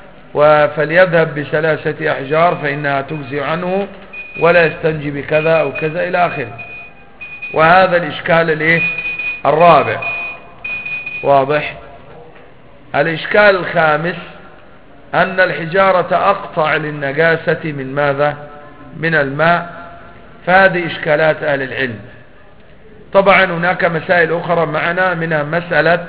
فليذهب بثلاثة أحجار فإنها تجزي عنه ولا يستنجي بكذا أو كذا إلى آخره. وهذا الإشكال الايه الرابع. واضح. الإشكال الخامس أن الحجارة أقطع للنجاسة من ماذا؟ من الماء. فهذه إشكالات أهل العلم. طبعا هناك مسائل أخرى معنا، منها مسألة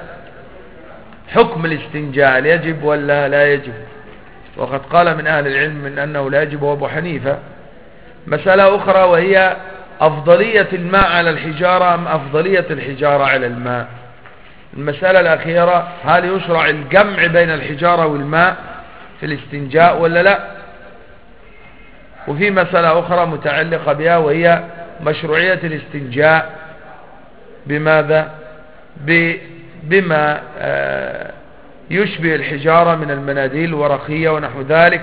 حكم الاستنجاء، يجب ولا لا يجب؟ وقد قال من أهل العلم من أنه لا يجب، وأبو حنيفة. مسألة أخرى وهي أفضلية الماء على الحجارة أم أفضلية الحجارة على الماء. المسألة الأخيرة: هل يشرع الجمع بين الحجارة والماء في الاستنجاء ولا لا؟ وفي مسألة أخرى متعلقة بها وهي مشروعية الاستنجاء بماذا؟ بما يشبه الحجارة من المناديل الورقية ونحو ذلك.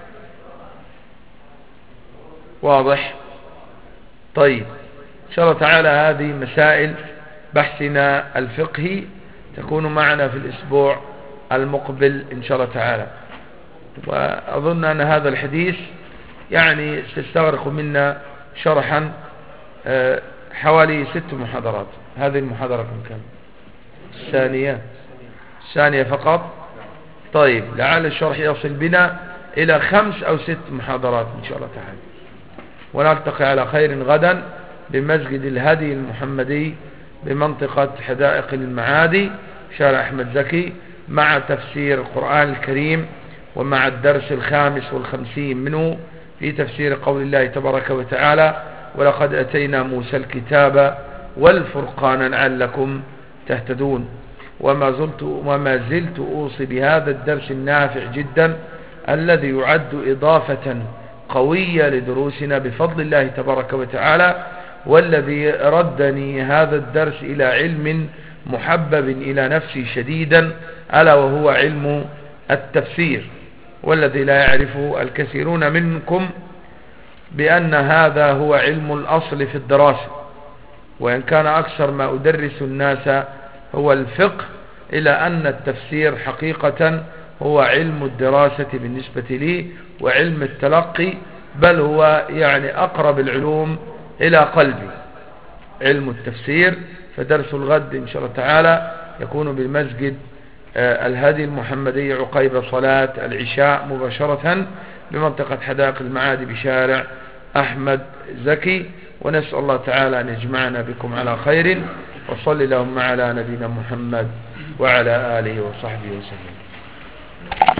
واضح. طيب، إن شاء الله تعالى هذه مسائل بحثنا الفقهي تكون معنا في الأسبوع المقبل إن شاء الله تعالى. وأظن أن هذا الحديث يعني تستغرق منا شرحا حوالي ست محاضرات. هذه المحاضرة كم؟ الثانية الثانية فقط. طيب، لعل الشرح يصل بنا إلى خمس أو ست محاضرات إن شاء الله تعالى. ونلتقي على خير غدا بمسجد الهدي المحمدي بمنطقة حدائق المعادي شارع أحمد زكي، مع تفسير القرآن الكريم ومع الدرس الخامس والخمسين منه في تفسير قول الله تبارك وتعالى: ولقد أتينا موسى الكتاب والفرقان لعلكم تهتدون. وما زلت, وما زلت أوصي بهذا الدرس النافع جدا الذي يعد إضافة قوية لدروسنا بفضل الله تبارك وتعالى، والذي ردني هذا الدرس إلى علم محبب إلى نفسي شديدا، ألا وهو علم التفسير، والذي لا يعرفه الكثيرون منكم بأن هذا هو علم الأصل في الدراسة. وإن كان أكثر ما أدرس الناس هو الفقه، إلى أن التفسير حقيقة هو علم الدراسة بالنسبة لي وعلم التلقي، بل هو يعني أقرب العلوم إلى قلبي علم التفسير. فدرس الغد إن شاء الله تعالى يكون بالمسجد الهدي المحمدي عقيب صلاة العشاء مباشرة بمنطقة حدائق المعادي بشارع أحمد زكي. ونسأل الله تعالى أن يجمعنا بكم على خير، وصلي اللهم على نبينا محمد وعلى آله وصحبه وسلم.